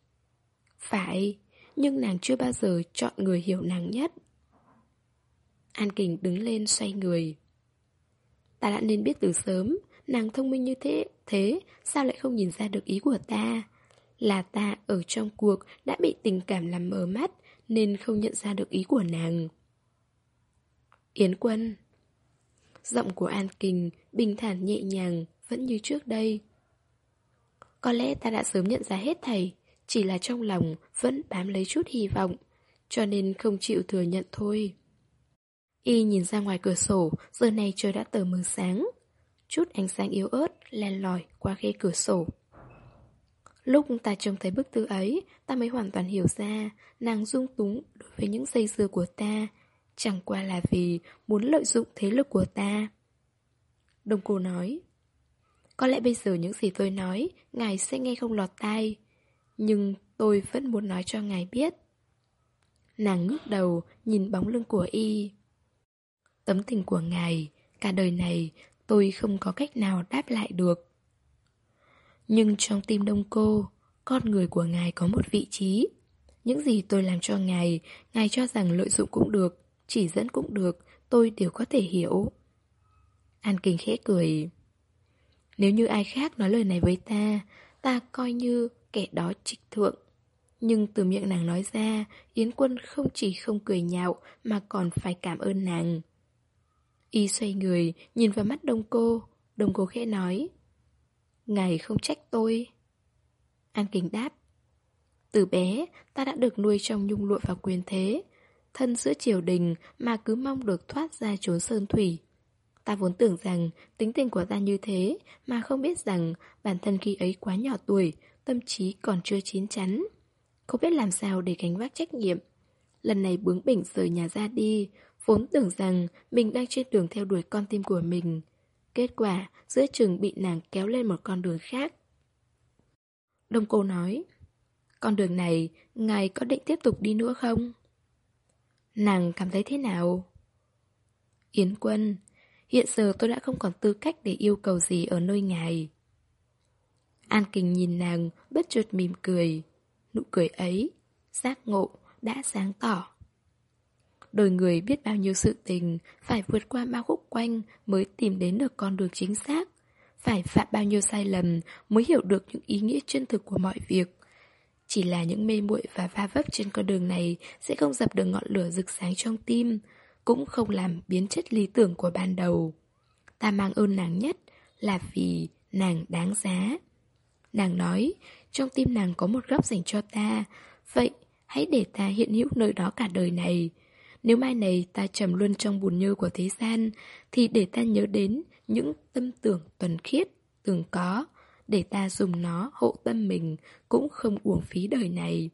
Speaker 2: Phải, nhưng nàng chưa bao giờ chọn người hiểu nàng nhất. An Kình đứng lên xoay người. Ta đã nên biết từ sớm, nàng thông minh như thế, thế sao lại không nhìn ra được ý của ta? Là ta ở trong cuộc đã bị tình cảm làm mờ mắt nên không nhận ra được ý của nàng. Yến Quân. Giọng của An Kình bình thản nhẹ nhàng, vẫn như trước đây. Có lẽ ta đã sớm nhận ra hết thảy, chỉ là trong lòng vẫn bám lấy chút hy vọng, cho nên không chịu thừa nhận thôi. Y nhìn ra ngoài cửa sổ, giờ này trời đã tờ mờ sáng. Chút ánh sáng yếu ớt len lỏi qua khe cửa sổ. Lúc ta trông thấy bức thư ấy, ta mới hoàn toàn hiểu ra nàng dung túng đối với những dây dưa của ta, chẳng qua là vì muốn lợi dụng thế lực của ta. Đông cô nói. Có lẽ bây giờ những gì tôi nói, ngài sẽ nghe không lọt tai, nhưng tôi vẫn muốn nói cho ngài biết. Nàng ngước đầu, nhìn bóng lưng của Y. Tấm tình của ngài, cả đời này tôi không có cách nào đáp lại được. Nhưng trong tim Đông cô, con người của ngài có một vị trí. Những gì tôi làm cho ngài, ngài cho rằng lợi dụng cũng được, chỉ dẫn cũng được, tôi đều có thể hiểu. An Kình khẽ cười. Nếu như ai khác nói lời này với ta, ta coi như kẻ đó trịch thượng. Nhưng từ miệng nàng nói ra, Yến Quân không chỉ không cười nhạo mà còn phải cảm ơn nàng. Y xoay người, nhìn vào mắt Đông cô. Đông cô khẽ nói. Ngài không trách tôi. An Kình đáp. Từ bé, ta đã được nuôi trong nhung lụa và quyền thế, thân giữa triều đình mà cứ mong được thoát ra chốn sơn thủy. Ta vốn tưởng rằng tính tình của ta như thế, mà không biết rằng bản thân khi ấy quá nhỏ tuổi, tâm trí còn chưa chín chắn, không biết làm sao để gánh vác trách nhiệm. Lần này bướng bỉnh rời nhà ra đi, vốn tưởng rằng mình đang trên đường theo đuổi con tim của mình. Kết quả giữa chừng bị nàng kéo lên một con đường khác. Đông cô nói. Con đường này, ngài có định tiếp tục đi nữa không? Nàng cảm thấy thế nào? Yến Quân, hiện giờ tôi đã không còn tư cách để yêu cầu gì ở nơi ngài. An Kình nhìn nàng, bất chợt mỉm cười. Nụ cười ấy, giác ngộ, đã sáng tỏ. Đời người biết bao nhiêu sự tình, phải vượt qua bao khúc quanh mới tìm đến được con đường chính xác. Phải phạm bao nhiêu sai lầm mới hiểu được những ý nghĩa chân thực của mọi việc. Chỉ là những mê muội và va vấp trên con đường này sẽ không dập được ngọn lửa rực sáng trong tim, cũng không làm biến chất lý tưởng của ban đầu. Ta mang ơn nàng nhất là vì nàng đáng giá. Nàng nói, trong tim nàng có một góc dành cho ta, vậy hãy để ta hiện hữu nơi đó cả đời này. Nếu mai này ta trầm luân trong bùn nhơ của thế gian, thì để ta nhớ đến những tâm tưởng thuần khiết từng có, để ta dùng nó hộ tâm mình, cũng không uổng phí đời này.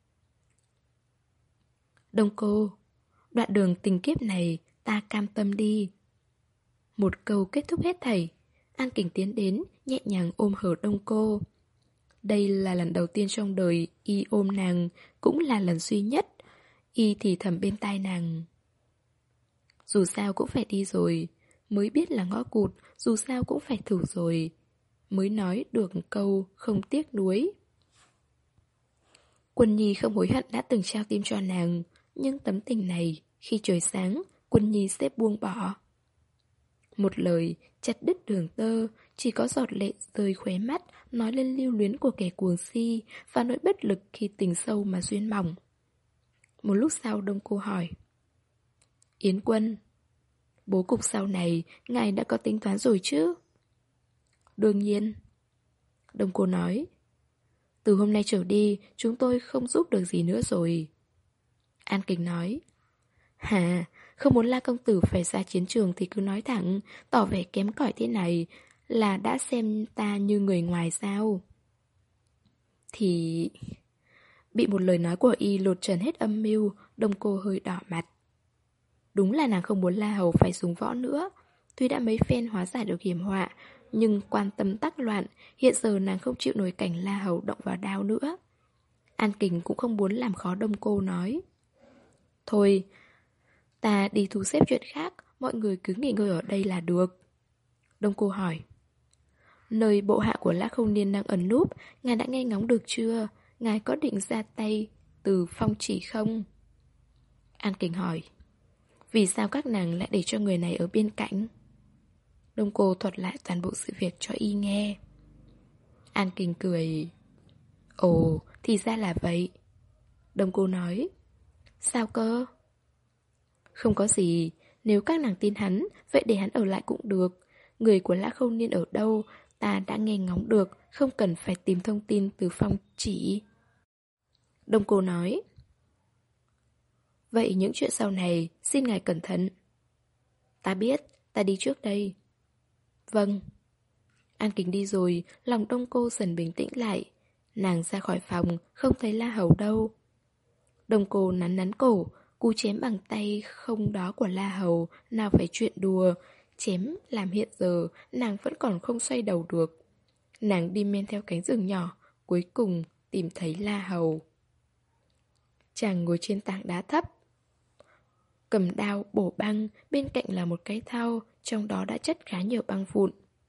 Speaker 2: Đông cô, đoạn đường tình kiếp này ta cam tâm đi. Một câu kết thúc hết thảy. An Kình tiến đến, nhẹ nhàng ôm hở Đông cô. Đây là lần đầu tiên trong đời Y ôm nàng, cũng là lần duy nhất. Y thì thầm bên tai nàng. Dù sao cũng phải đi rồi, mới biết là ngõ cụt, dù sao cũng phải thử rồi, mới nói được câu không tiếc nuối. Quân Nhi không hối hận đã từng trao tim cho nàng, nhưng tấm tình này, khi trời sáng, Quân Nhi sẽ buông bỏ. Một lời chặt đứt đường tơ, chỉ có giọt lệ rơi khóe mắt, nói lên lưu luyến của kẻ cuồng si và nỗi bất lực khi tình sâu mà duyên mỏng. Một lúc sau Đông cô hỏi. Yến Quân, bố cục sau này, ngài đã có tính toán rồi chứ? Đương nhiên. Đông cô nói. Từ hôm nay trở đi, chúng tôi không giúp được gì nữa rồi. An Kình nói. Hà, không muốn La công tử phải ra chiến trường thì cứ nói thẳng, tỏ vẻ kém cỏi thế này là đã xem ta như người ngoài sao? Thì... Bị một lời nói của y lột trần hết âm mưu, Đông Cô hơi đỏ mặt. Đúng là nàng không muốn La Hầu phải dùng võ nữa. Tuy đã mấy phen hóa giải được hiểm họa, nhưng quan tâm tắc loạn, hiện giờ nàng không chịu nổi cảnh La Hầu động vào đao nữa. An Kình cũng không muốn làm khó Đông Cô nói. Thôi, ta đi thu xếp chuyện khác, mọi người cứ nghỉ ngơi ở đây là được. Đông Cô hỏi. Nơi bộ hạ của Lã Không Niên đang ẩn núp, ngài đã nghe ngóng được chưa? Ngài có định ra tay từ phong chỉ không? An Kình hỏi. Vì sao các nàng lại để cho người này ở bên cạnh? Đông Cô thuật lại toàn bộ sự việc cho y nghe. An Kình cười. Ồ, thì ra là vậy. Đông Cô nói. Sao cơ? Không có gì, nếu các nàng tin hắn, vậy để hắn ở lại cũng được. Người của Lã Không Niên ở đâu, ta đã nghe ngóng được, không cần phải tìm thông tin từ phong chỉ. Đông Cô nói. Vậy những chuyện sau này, xin ngài cẩn thận. Ta biết, ta đi trước đây. Vâng. An Kính đi rồi, lòng Đông Cô dần bình tĩnh lại. Nàng ra khỏi phòng, không thấy La Hầu đâu. Đông Cô nắn nắn cổ, cú chém bằng tay không đó của La Hầu, nào phải chuyện đùa. Chém làm hiện giờ, nàng vẫn còn không xoay đầu được. Nàng đi men theo cánh rừng nhỏ, cuối cùng tìm thấy La Hầu. Chàng ngồi trên tảng đá thấp, cầm đao bổ băng, bên cạnh là một cái thau, trong đó đã chất khá nhiều băng vụn.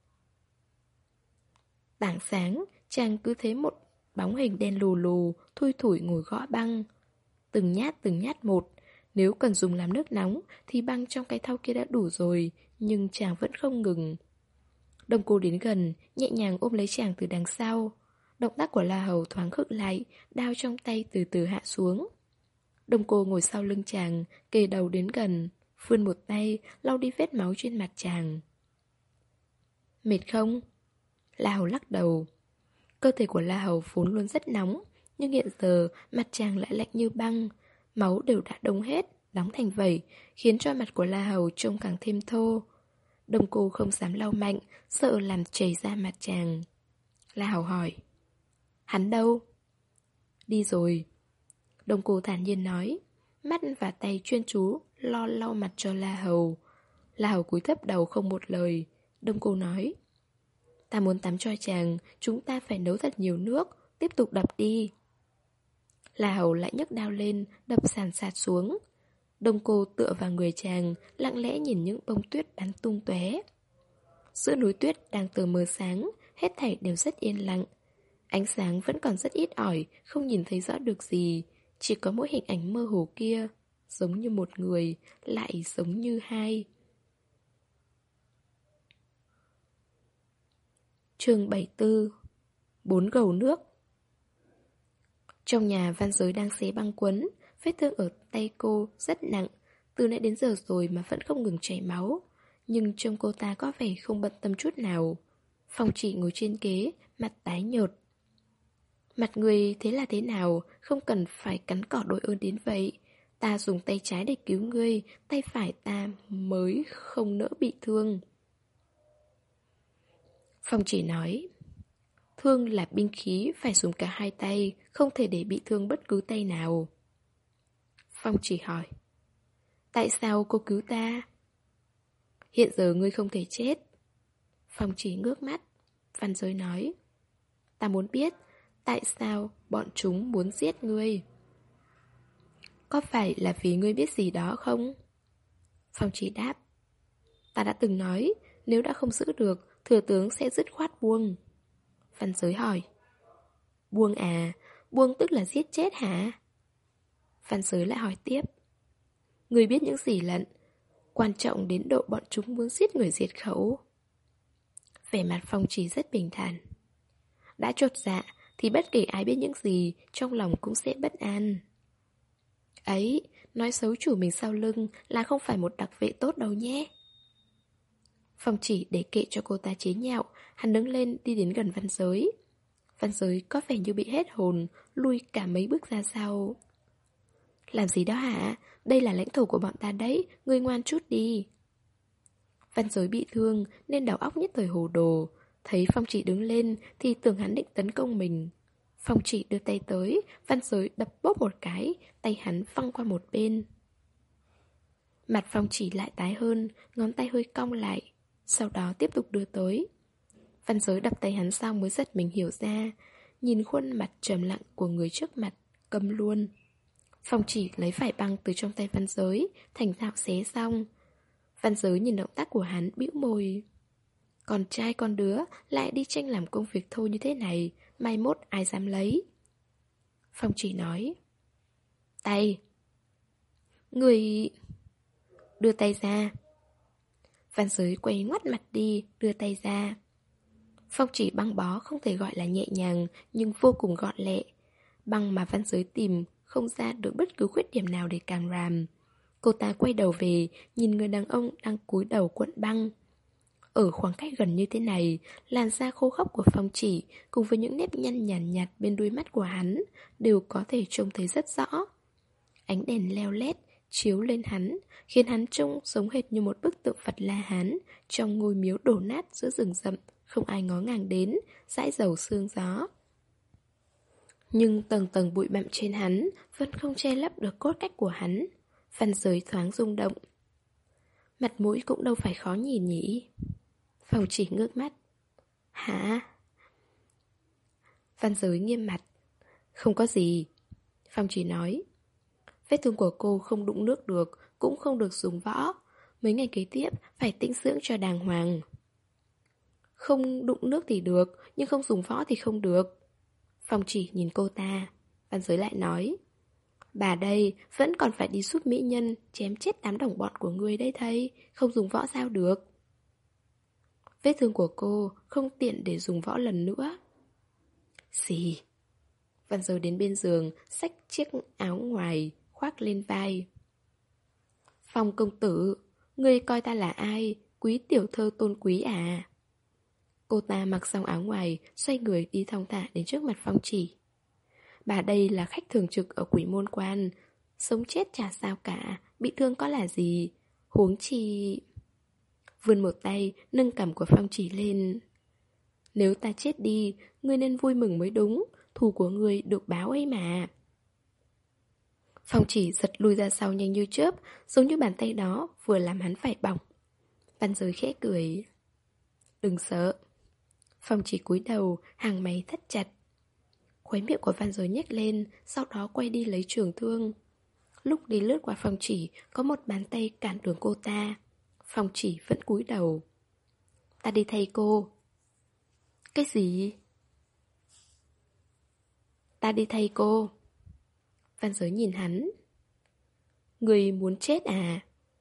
Speaker 2: Tảng sáng, chàng cứ thấy một bóng hình đen lù lù, thui thủi ngồi gõ băng. Từng nhát từng nhát một, nếu cần dùng làm nước nóng thì băng trong cái thau kia đã đủ rồi, nhưng chàng vẫn không ngừng. Đông Cô đến gần, nhẹ nhàng ôm lấy chàng từ đằng sau. Động tác của La Hầu thoáng khựng lại, đao trong tay từ từ hạ xuống. Đông Cô ngồi sau lưng chàng, kề đầu đến gần, vươn một tay, lau đi vết máu trên mặt chàng. Mệt không? La Hầu lắc đầu. Cơ thể của La Hầu vốn luôn rất nóng, nhưng hiện giờ mặt chàng lại lạnh như băng. Máu đều đã đông hết, đóng thành vẩy, khiến cho mặt của La Hầu trông càng thêm thô. Đông Cô không dám lau mạnh, sợ làm chảy ra mặt chàng. La Hầu hỏi. Hắn đâu? Đi rồi. Đông Cô thản nhiên nói, mắt và tay chuyên chú lo lau mặt cho La Hầu. La Hầu cúi thấp đầu không một lời. Đông Cô nói, ta muốn tắm cho chàng, chúng ta phải nấu thật nhiều nước, tiếp tục đập đi. La Hầu lại nhấc đao lên, đập sàn sạt xuống. Đông Cô tựa vào người chàng, lặng lẽ nhìn những bông tuyết bắn tung tóe. Giữa núi tuyết đang tờ mờ sáng, hết thảy đều rất yên lặng. Ánh sáng vẫn còn rất ít ỏi, không nhìn thấy rõ được gì. Chỉ có mỗi hình ảnh mơ hồ kia, giống như một người, lại giống như hai. Chương bảy mươi tư. Bốn gầu nước. Trong nhà Văn Giới đang xé băng quấn, vết thương ở tay cô rất nặng, từ nãy đến giờ rồi mà vẫn không ngừng chảy máu. Nhưng trông cô ta có vẻ không bận tâm chút nào. Phong Chỉ ngồi trên ghế, mặt tái nhợt. Mặt người thế là thế nào, không cần phải cắn cỏ đội ơn đến vậy. Ta dùng tay trái để cứu ngươi, tay phải ta mới không nỡ bị thương. Phong Chỉ nói, thương là binh khí, phải dùng cả hai tay, không thể để bị thương bất cứ tay nào. Phong Chỉ hỏi, tại sao cô cứu ta? Hiện giờ ngươi không thể chết. Phong Chỉ ngước mắt. Văn Giới nói, ta muốn biết tại sao bọn chúng muốn giết ngươi. Có phải là vì ngươi biết gì đó không? Phong Chỉ đáp, ta đã từng nói, nếu đã không giữ được, thừa tướng sẽ dứt khoát buông. Văn Giới hỏi, buông à? Buông tức là giết chết hả? Văn Giới lại hỏi tiếp, ngươi biết những gì lận? Quan trọng đến độ bọn chúng muốn giết người diệt khẩu. Vẻ mặt Phong Chỉ rất bình thản. Đã chột dạ thì bất kể ai biết những gì, trong lòng cũng sẽ bất an. Ấy, nói xấu chủ mình sau lưng là không phải một đặc vệ tốt đâu nhé. Phong Chỉ để kệ cho cô ta chế nhạo, hắn đứng lên đi đến gần Văn Giới. Văn Giới có vẻ như bị hết hồn, lui cả mấy bước ra sau. Làm gì đó hả? Đây là lãnh thổ của bọn ta đấy, ngươi ngoan chút đi. Văn Giới bị thương nên đầu óc nhất thời hồ đồ. Thấy Phong Chỉ đứng lên thì tưởng hắn định tấn công mình. Phong Chỉ đưa tay tới, Văn Giới đập bóp một cái, tay hắn văng qua một bên. Mặt Phong Chỉ lại tái hơn, ngón tay hơi cong lại, sau đó tiếp tục đưa tới. Văn Giới đập tay hắn xong mới giật mình hiểu ra, nhìn khuôn mặt trầm lặng của người trước mặt, câm luôn. Phong Chỉ lấy vải băng từ trong tay Văn Giới, thành thạo xé xong. Văn Giới nhìn động tác của hắn, bĩu môi. Con trai con đứa lại đi tranh làm công việc thô như thế này, mai mốt ai dám lấy. Phong Chỉ nói. Tay. Người... Đưa tay ra. Văn Giới quay ngoắt mặt đi, đưa tay ra. Phong Chỉ băng bó không thể gọi là nhẹ nhàng, nhưng vô cùng gọn lẹ. Băng mà Văn Giới tìm không ra được bất cứ khuyết điểm nào để càng ràm. Cô ta quay đầu về, nhìn người đàn ông đang cúi đầu cuộn băng. Ở khoảng cách gần như thế này, làn da khô khốc của Phong Chỉ cùng với những nếp nhăn nhàn nhạt, nhạt bên đuôi mắt của hắn đều có thể trông thấy rất rõ. Ánh đèn leo lét chiếu lên hắn, khiến hắn trông giống hệt như một bức tượng Phật La Hán trong ngôi miếu đổ nát giữa rừng rậm, không ai ngó ngàng đến, dãi dầu sương gió. Nhưng tầng tầng bụi bặm trên hắn vẫn không che lấp được cốt cách của hắn. Văn Giới thoáng rung động. Mặt mũi cũng đâu phải khó nhìn nhỉ. Phong Chỉ ngước mắt. Hả? Văn Giới nghiêm mặt. Không có gì. Phong Chỉ nói. Vết thương của cô không đụng nước được, cũng không được dùng võ. Mấy ngày kế tiếp phải tĩnh dưỡng cho đàng hoàng. Không đụng nước thì được, nhưng không dùng võ thì không được. Phong Chỉ nhìn cô ta. Văn Giới lại nói. Bà đây vẫn còn phải đi giúp mỹ nhân chém chết đám đồng bọn của ngươi đây thầy, không dùng võ sao được. Vết thương của cô không tiện để dùng võ lần nữa. Gì? Văn Giới đến bên giường, xách chiếc áo ngoài, khoác lên vai. Phong công tử, ngươi coi ta là ai? Quý tiểu thơ tôn quý à? Cô ta mặc xong áo ngoài, xoay người đi thong thả đến trước mặt Phong Chỉ. Bà đây là khách thường trực ở Quỷ Môn Quan, sống chết chả sao cả, bị thương có là gì, huống chi... Vươn một tay, nâng cằm của Phong Chỉ lên. Nếu ta chết đi, ngươi nên vui mừng mới đúng, thù của ngươi được báo ấy mà. Phong Chỉ giật lui ra sau nhanh như chớp, giống như bàn tay đó vừa làm hắn phải bỏng. Văn Giới khẽ cười. Đừng sợ. Phong Chỉ cúi đầu, hàng mày thắt chặt. Khóe miệng của Văn Giới nhếch lên, sau đó quay đi lấy trường thương. Lúc đi lướt qua Phong Chỉ, có một bàn tay cản đường cô ta. Phong Chỉ vẫn cúi đầu. Ta đi thay cô. Cái gì? Ta đi thay cô. Văn Giới nhìn hắn. Người muốn chết à?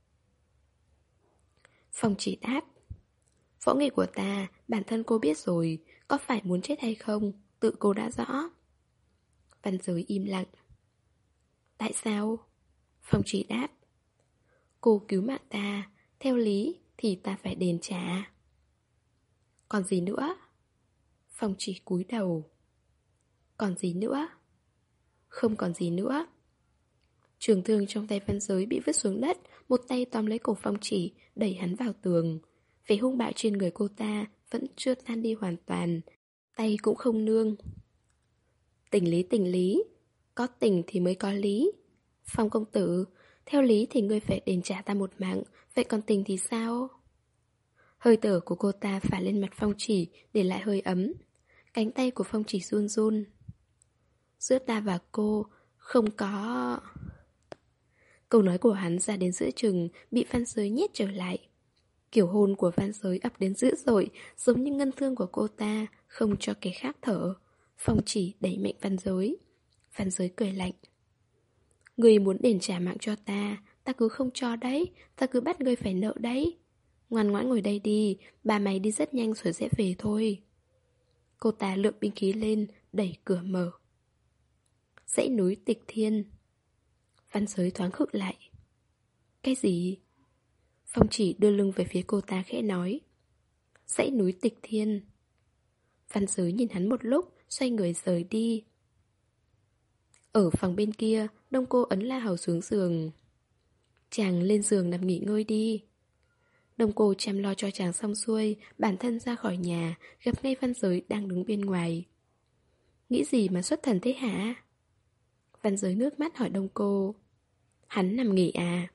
Speaker 2: Phong Chỉ đáp. Võ nghệ của ta, bản thân cô biết rồi, có phải muốn chết hay không, tự cô đã rõ. Văn Giới im lặng. Tại sao? Phong Chỉ đáp. Cô cứu mạng ta, theo lý thì ta phải đền trả. Còn gì nữa? Phong Chỉ cúi đầu. Còn gì nữa? Không còn gì nữa. Trường thương trong tay Văn Giới bị vứt xuống đất, một tay tóm lấy cổ Phong Chỉ, đẩy hắn vào tường. Vẻ hung bạo trên người cô ta vẫn chưa tan đi hoàn toàn, tay cũng không nương. Tình lý tình lý, có tình thì mới có lý. Phong công tử, theo lý thì ngươi phải đền trả ta một mạng, vậy còn tình thì sao? Hơi thở của cô ta phả lên mặt Phong Chỉ, để lại hơi ấm. Cánh tay của Phong Chỉ run run. Giữa ta và cô không có... Câu nói của hắn ra đến giữa chừng, bị Văn Giới nhét trở lại. Kiểu hôn của Văn Giới ập đến dữ dội, giống như ngân thương của cô ta, không cho kẻ khác thở. Phong Chỉ đẩy mạnh Văn Giới. Văn Giới cười lạnh. Ngươi muốn đền trả mạng cho ta, ta cứ không cho đấy, ta cứ bắt ngươi phải nợ đấy. Ngoan ngoãn ngồi đây đi, bà mày đi rất nhanh rồi sẽ về thôi. Cô ta lượm binh khí lên, đẩy cửa mở. Dãy núi Tịch Thiên. Văn Giới thoáng khựng lại. Cái gì? Phong Chỉ đưa lưng về phía cô ta khẽ nói. Dãy núi Tịch Thiên. Văn Giới nhìn hắn một lúc, xoay người rời đi. Ở phòng bên kia, Đông Cô ấn La Hầu xuống giường. Chàng lên giường nằm nghỉ ngơi đi. Đông Cô chăm lo cho chàng xong xuôi, bản thân ra khỏi nhà, gặp ngay Văn Giới đang đứng bên ngoài. Nghĩ gì mà xuất thần thế hả? Văn Giới nước mắt hỏi Đông Cô. Hắn nằm nghỉ à?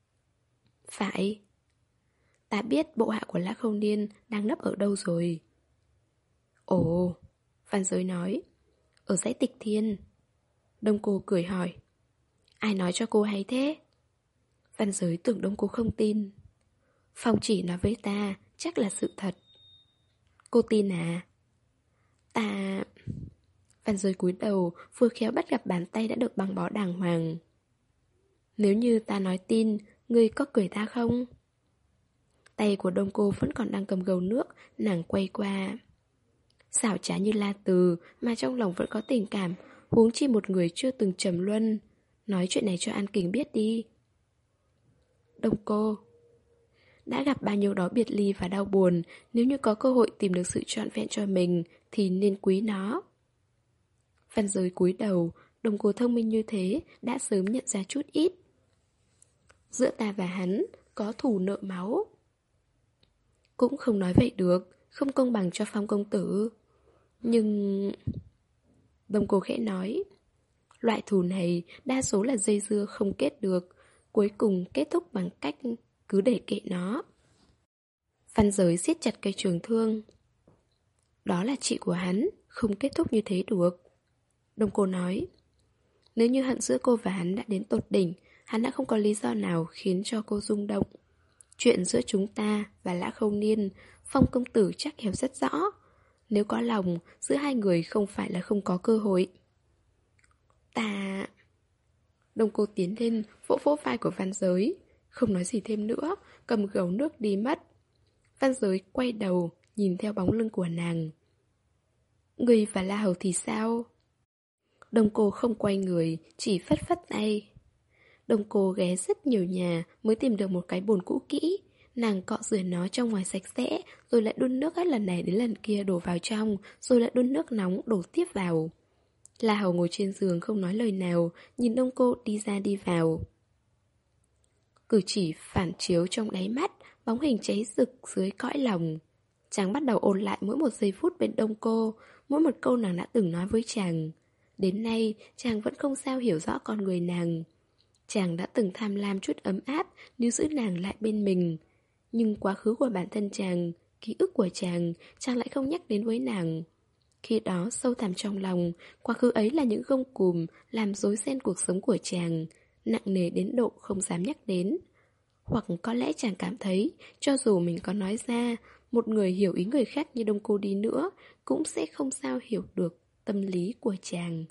Speaker 2: Phải. Ta biết bộ hạ của Lã Không Niên đang nấp ở đâu rồi. Ồ, Văn Giới nói. Ở dãy Tịch Thiên. Đông Cô cười hỏi. Ai nói cho cô hay thế? Văn Giới tưởng Đông Cô không tin. Phong chỉ nói với ta, chắc là sự thật. Cô tin à? Ta... Văn Giới cúi đầu, vừa khéo bắt gặp bàn tay đã được băng bó đàng hoàng. Nếu như ta nói tin, ngươi có cười ta không? Tay của Đông Cô vẫn còn đang cầm gầu nước, nàng quay qua. Xảo trá như La Từ, mà trong lòng vẫn có tình cảm, huống chi một người chưa từng trầm luân. Nói chuyện này cho An Kình biết đi. Đông Cô. Đã gặp bao nhiêu đó biệt ly và đau buồn, nếu như có cơ hội tìm được sự trọn vẹn cho mình, thì nên quý nó. Văn Giới cúi đầu, Đông Cô thông minh như thế, đã sớm nhận ra chút ít. Giữa ta và hắn, có thù nợ máu. Cũng không nói vậy được, không công bằng cho Phong công tử. Nhưng... Đông Cô khẽ nói. Loại thù này đa số là dây dưa không kết được, cuối cùng kết thúc bằng cách cứ để kệ nó. Văn Giới siết chặt cây trường thương. Đó là chị của hắn, không kết thúc như thế được. Đông Cô nói. Nếu như hận giữa cô và hắn đã đến tột đỉnh, hắn đã không có lý do nào khiến cho cô rung động. Chuyện giữa chúng ta và Lã Không Niên, Phong công tử chắc hiểu rất rõ. Nếu có lòng, giữa hai người không phải là không có cơ hội. Ta... Đông Cô tiến lên, vỗ vỗ vai của Văn Giới. Không nói gì thêm nữa, cầm gầu nước đi mất. Văn Giới quay đầu, nhìn theo bóng lưng của nàng. Người và La Hầu thì sao? Đông Cô không quay người, chỉ phất phất tay. Đông Cô ghé rất nhiều nhà mới tìm được một cái bồn cũ kỹ. Nàng cọ rửa nó trong ngoài sạch sẽ, rồi lại đun nước hết lần này đến lần kia đổ vào trong, rồi lại đun nước nóng đổ tiếp vào. La Hầu ngồi trên giường không nói lời nào, nhìn Đông Cô đi ra đi vào. Cử chỉ phản chiếu trong đáy mắt, bóng hình cháy rực dưới cõi lòng. Chàng bắt đầu ôn lại mỗi một giây phút bên Đông Cô, mỗi một câu nàng đã từng nói với chàng. Đến nay, chàng vẫn không sao hiểu rõ con người nàng. Chàng đã từng tham lam chút ấm áp nếu giữ nàng lại bên mình. Nhưng quá khứ của bản thân chàng, ký ức của chàng, chàng lại không nhắc đến với nàng. Khi đó sâu thẳm trong lòng, quá khứ ấy là những gông cùm làm rối ren cuộc sống của chàng, nặng nề đến độ không dám nhắc đến. Hoặc có lẽ chàng cảm thấy, cho dù mình có nói ra, một người hiểu ý người khác như Đông Cô đi nữa, cũng sẽ không sao hiểu được tâm lý của chàng.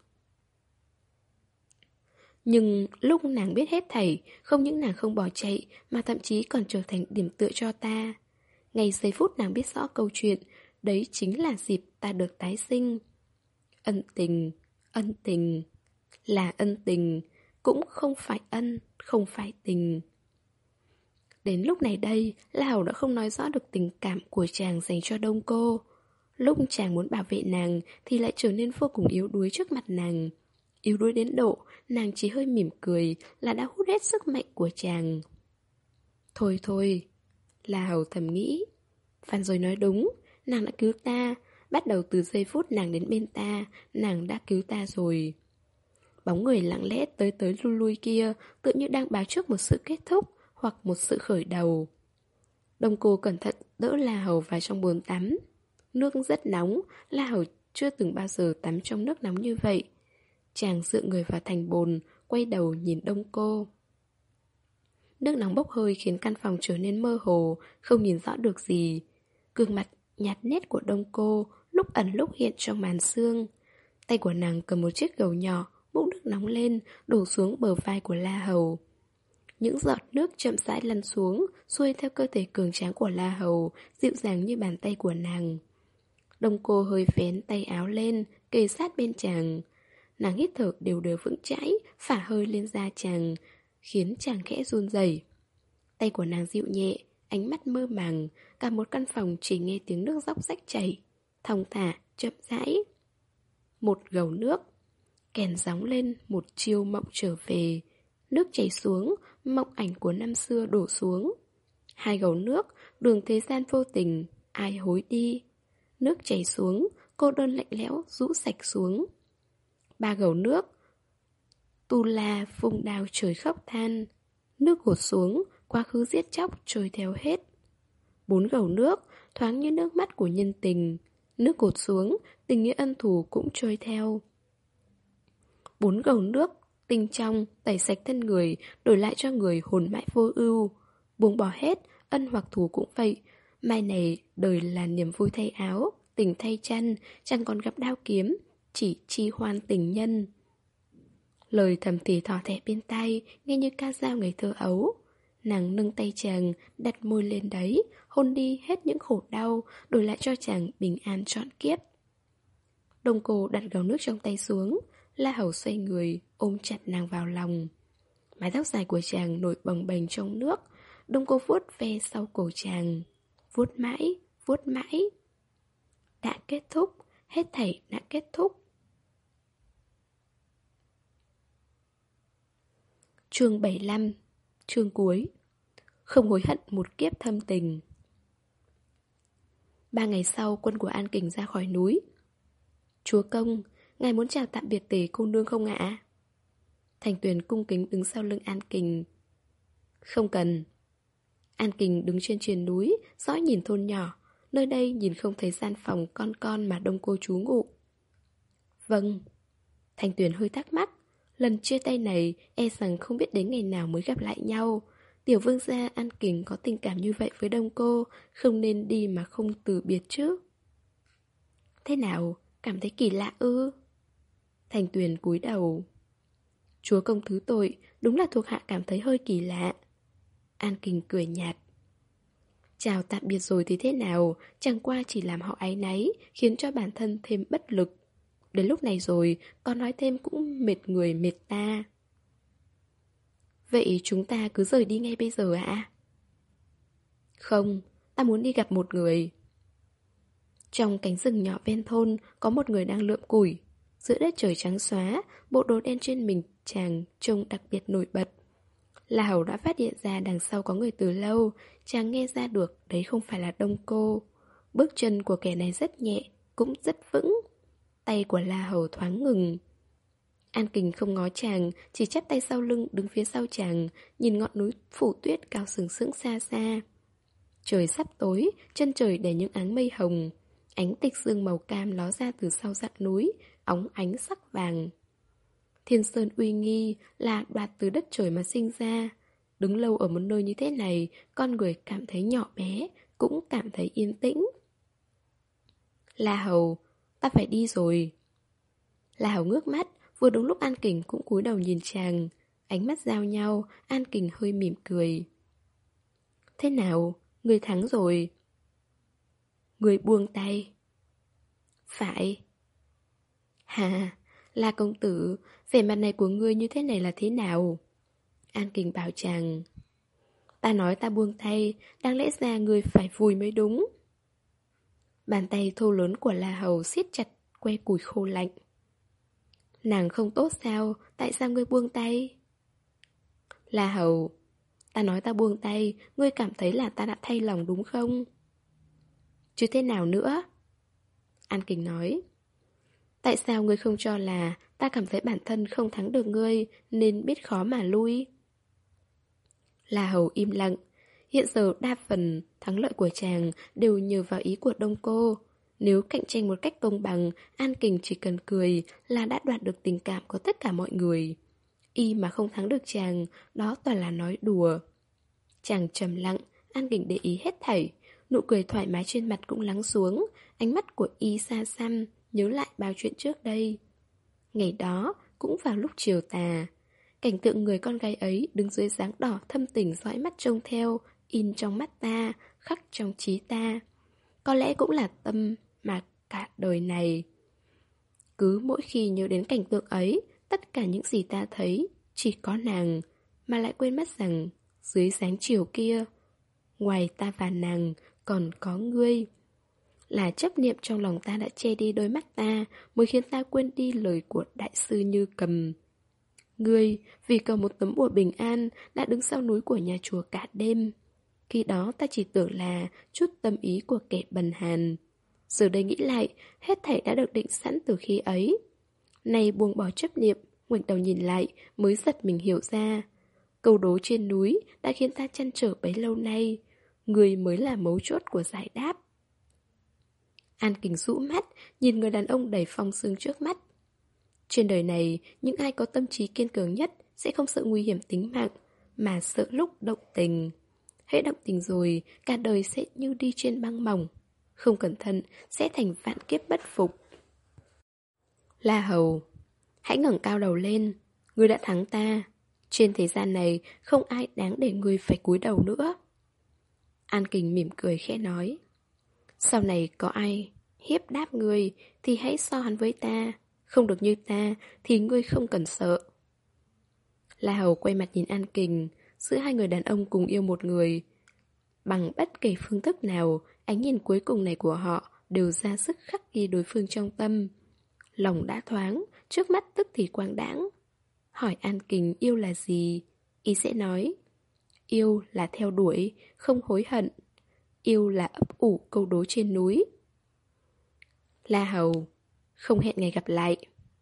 Speaker 2: Nhưng lúc nàng biết hết thảy, không những nàng không bỏ chạy, mà thậm chí còn trở thành điểm tựa cho ta. Ngay giây phút nàng biết rõ câu chuyện, đấy chính là dịp ta được tái sinh. Ân tình, ân tình, là ân tình, cũng không phải ân, không phải tình. Đến lúc này đây, La Hầu đã không nói rõ được tình cảm của chàng dành cho Đông Cô. Lúc chàng muốn bảo vệ nàng thì lại trở nên vô cùng yếu đuối trước mặt nàng. Yếu đuối đến độ, nàng chỉ hơi mỉm cười là đã hút hết sức mạnh của chàng. Thôi thôi, La Hầu thầm nghĩ. Phan rồi nói đúng, nàng đã cứu ta. Bắt đầu từ giây phút nàng đến bên ta, nàng đã cứu ta rồi. Bóng người lặng lẽ tới tới lui lui kia tự như đang báo trước một sự kết thúc hoặc một sự khởi đầu. Đông Cô cẩn thận đỡ La Hầu vào trong bồn tắm. Nước rất nóng, La Hầu chưa từng bao giờ tắm trong nước nóng như vậy. Chàng dựa người vào thành bồn, quay đầu nhìn Đông Cô. Nước nóng bốc hơi khiến căn phòng trở nên mơ hồ, không nhìn rõ được gì. Gương mặt nhạt nét của Đông Cô lúc ẩn lúc hiện trong màn sương. Tay của nàng cầm một chiếc gầu nhỏ, múc nước nóng lên, đổ xuống bờ vai của La Hầu. Những giọt nước chậm rãi lăn xuống, xuôi theo cơ thể cường tráng của La Hầu, dịu dàng như bàn tay của nàng. Đông Cô hơi vén tay áo lên, kề sát bên chàng. Nàng hít thở đều đều vững chãi, phả hơi lên da chàng, khiến chàng khẽ run rẩy. Tay của nàng dịu nhẹ, ánh mắt mơ màng, cả một căn phòng chỉ nghe tiếng nước róc rách chảy, thong thả, chậm rãi. Một gầu nước. Kèn gióng lên một chiêu mộng trở về. Nước chảy xuống, mộng ảnh của năm xưa đổ xuống. Hai gấu nước, đường thế gian vô tình, ai hối đi. Nước chảy xuống, cô đơn lạnh lẽo rũ sạch xuống. Ba gấu nước, tu la vung đao trời khóc than. Nước gột xuống, quá khứ giết chóc trôi theo hết. Bốn gấu nước, thoáng như nước mắt của nhân tình. Nước gột xuống, tình nghĩa ân thù cũng trôi theo. Bốn gầu nước, tinh trong, tẩy sạch thân người, đổi lại cho người hồn mãi vô ưu. Buông bỏ hết, ân hoặc thù cũng vậy. Mai này, đời là niềm vui thay áo, tình thay chăn, chẳng còn gặp đao kiếm, chỉ chi hoan tình nhân. Lời thầm thì thỏ thẻ bên tai, nghe như ca dao ngày thơ ấu. Nàng nâng tay chàng, đặt môi lên đấy, hôn đi hết những khổ đau, đổi lại cho chàng bình an trọn kiếp. Đông Cô đặt gáo nước trong tay xuống, La Hầu xoay người, ôm chặt nàng vào lòng. Mái tóc dài của chàng nổi bồng bềnh trong nước. Đông Cô vuốt ve sau cổ chàng. Vuốt mãi, vuốt mãi. Đã kết thúc, hết thảy đã kết thúc. Chương bảy mươi lăm. Chương cuối. Không hối hận một kiếp thâm tình. Ba ngày sau, quân của An Kình ra khỏi núi. Chúa công, ngài muốn chào tạm biệt Tề cô nương không ạ? Thành Tuyền cung kính đứng sau lưng An Kình. Không cần. An Kình đứng trên triền núi, dõi nhìn thôn nhỏ. Nơi đây nhìn không thấy gian phòng con con mà Đông Cô trú ngụ. Vâng. Thành Tuyền hơi thắc mắc. Lần chia tay này, e rằng không biết đến ngày nào mới gặp lại nhau. Tiểu vương gia An Kình có tình cảm như vậy với Đông Cô, không nên đi mà không từ biệt chứ. Thế nào, cảm thấy kỳ lạ ư? Thành Tuyền cúi đầu. Chúa công thứ tội, đúng là thuộc hạ cảm thấy hơi kỳ lạ. An Kình cười nhạt. Chào tạm biệt rồi thì thế nào, chẳng qua chỉ làm họ áy náy, khiến cho bản thân thêm bất lực. Đến lúc này rồi, con nói thêm cũng mệt người mệt ta. Vậy chúng ta cứ rời đi ngay bây giờ ạ? Không, ta muốn đi gặp một người. Trong cánh rừng nhỏ ven thôn, có một người đang lượm củi. Giữa đất trời trắng xóa, bộ đồ đen trên mình chàng trông đặc biệt nổi bật. La Hầu đã phát hiện ra đằng sau có người từ lâu, chàng nghe ra được đấy không phải là Đông Cô. Bước chân của kẻ này rất nhẹ, cũng rất vững. Tay của La Hầu thoáng ngừng. An Kình không ngó chàng, chỉ chắp tay sau lưng đứng phía sau chàng, nhìn ngọn núi phủ tuyết cao sừng sững xa xa. Trời sắp tối, chân trời đầy những áng mây hồng. Ánh tịch dương màu cam ló ra từ sau dãy núi, óng ánh sắc vàng. Thiên Sơn uy nghi là đoạt từ đất trời mà sinh ra. Đứng lâu ở một nơi như thế này, con người cảm thấy nhỏ bé, cũng cảm thấy yên tĩnh. La Hầu, ta phải đi rồi. La Hầu ngước mắt, vừa đúng lúc An Kình cũng cúi đầu nhìn chàng. Ánh mắt giao nhau, An Kình hơi mỉm cười. Thế nào, người thắng rồi. Người buông tay. Phải. Hà, La công tử, vẻ mặt này của ngươi như thế này là thế nào? An Kình bảo chàng. Ta nói ta buông tay, đáng lẽ ra ngươi phải vui mới đúng. Bàn tay thô lớn của La Hầu siết chặt que củi khô lạnh. Nàng không tốt sao, tại sao ngươi buông tay? La Hầu, ta nói ta buông tay, ngươi cảm thấy là ta đã thay lòng đúng không? Chứ thế nào nữa? An Kình nói. Tại sao ngươi không cho là ta cảm thấy bản thân không thắng được ngươi nên biết khó mà lui? La Hầu im lặng. Hiện giờ đa phần thắng lợi của chàng đều nhờ vào ý của Đông Cô. Nếu cạnh tranh một cách công bằng, An Kình chỉ cần cười là đã đoạt được tình cảm của tất cả mọi người. Y mà không thắng được chàng, đó toàn là nói đùa. Chàng trầm lặng, An Kình để ý hết thảy. Nụ cười thoải mái trên mặt cũng lắng xuống. Ánh mắt của Y xa xăm, nhớ lại bao chuyện trước đây. Ngày đó, cũng vào lúc chiều tà, cảnh tượng người con gái ấy đứng dưới dáng đỏ thâm tình dõi mắt trông theo, in trong mắt ta, khắc trong trí ta. Có lẽ cũng là tâm mà cả đời này. Cứ mỗi khi nhớ đến cảnh tượng ấy, tất cả những gì ta thấy chỉ có nàng, mà lại quên mất rằng dưới sáng chiều kia, ngoài ta và nàng còn có ngươi. là chấp niệm trong lòng ta đã che đi đôi mắt ta, mới khiến ta quên đi lời của đại sư Như Cầm. Ngươi, vì cầu một tấm bùa bình an, đã đứng sau núi của nhà chùa cả đêm. Khi đó ta chỉ tưởng là chút tâm ý của kẻ bần hàn. Giờ đây nghĩ lại, hết thảy đã được định sẵn từ khi ấy. Này buông bỏ chấp niệm, ngoảnh đầu nhìn lại, mới giật mình hiểu ra. Câu đố trên núi đã khiến ta trăn trở bấy lâu nay. Người mới là mấu chốt của giải đáp. An Kình rũ mắt, nhìn người đàn ông đầy phong sương trước mắt. Trên đời này, những ai có tâm trí kiên cường nhất sẽ không sợ nguy hiểm tính mạng, mà sợ lúc động tình. Hễ động tình rồi, cả đời sẽ như đi trên băng mỏng. Không cẩn thận, sẽ thành vạn kiếp bất phục. La Hầu, hãy ngẩng cao đầu lên. Ngươi đã thắng ta. Trên thế gian này, không ai đáng để ngươi phải cúi đầu nữa. An Kình mỉm cười khẽ nói. Sau này có ai hiếp đáp ngươi thì hãy so hắn với ta. Không được như ta thì ngươi không cần sợ. La Hầu quay mặt nhìn An Kình. Giữa hai người đàn ông cùng yêu một người, bằng bất kể phương thức nào, ánh nhìn cuối cùng này của họ đều ra sức khắc ghi đối phương trong tâm. Lòng đã thoáng, trước mắt tức thì quang đãng. Hỏi An Kình yêu là gì? Y sẽ nói, yêu là theo đuổi, không hối hận. Yêu là ấp ủ câu đố trên núi. La Hầu, không hẹn ngày gặp lại.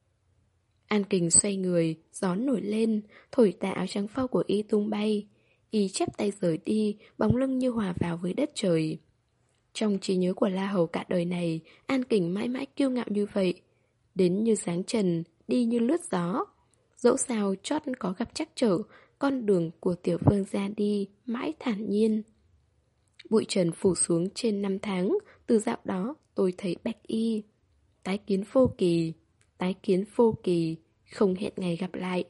Speaker 2: An Kình xoay người, gió nổi lên, thổi tà áo trắng phau của Y tung bay. Y chắp tay rời đi, bóng lưng như hòa vào với đất trời. Trong trí nhớ của La Hầu cả đời này, An Kình mãi mãi kiêu ngạo như vậy. Đến như sáng trần, đi như lướt gió. Dẫu sao chót có gặp trắc trở, con đường của tiểu vương ra đi, mãi thản nhiên. Bụi trần phủ xuống trên năm tháng, từ dạo đó tôi thấy bạch y. Tái kiến vô kỳ, tái kiến vô kỳ, không hẹn ngày gặp lại.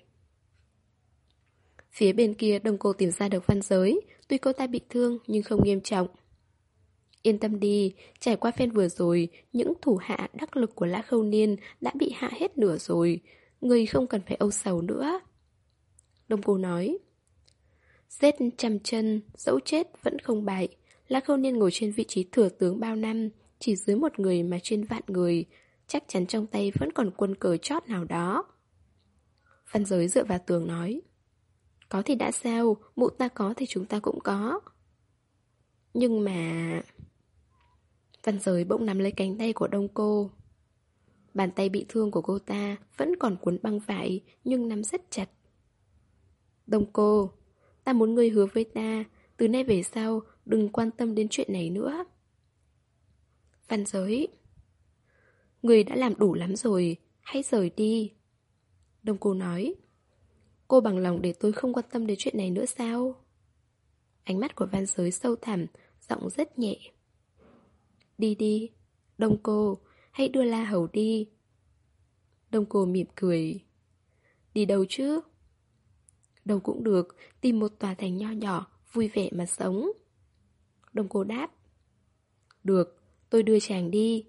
Speaker 2: Phía bên kia Đông Cô tìm ra được Văn Giới, tuy cô ta bị thương nhưng không nghiêm trọng. Yên tâm đi, trải qua phen vừa rồi, những thủ hạ đắc lực của Lã Khâu Niên đã bị hạ hết nửa rồi, người không cần phải âu sầu nữa. Đông Cô nói, giết trăm chân, dẫu chết vẫn không bại. Lã Khâu Niên ngồi trên vị trí thừa tướng bao năm, chỉ dưới một người mà trên vạn người, chắc chắn trong tay vẫn còn quân cờ chót nào đó. Văn Giới dựa vào tường nói, có thì đã sao, mụ ta có thì chúng ta cũng có. Nhưng mà... Văn Giới bỗng nắm lấy cánh tay của Đông Cô. Bàn tay bị thương của cô ta vẫn còn cuốn băng vải, nhưng nắm rất chặt. Đông Cô, ta muốn ngươi hứa với ta, từ nay về sau đừng quan tâm đến chuyện này nữa. Văn Giới, ngươi đã làm đủ lắm rồi, hãy rời đi. Đông Cô nói, cô bằng lòng để tôi không quan tâm đến chuyện này nữa sao? Ánh mắt của Văn Giới sâu thẳm, giọng rất nhẹ. Đi đi, Đông Cô, hãy đưa La Hầu đi. Đông Cô mỉm cười. Đi đâu chứ? Đâu cũng được, tìm một tòa thành nho nhỏ, vui vẻ mà sống. Đông Cô đáp. Được, tôi đưa chàng đi.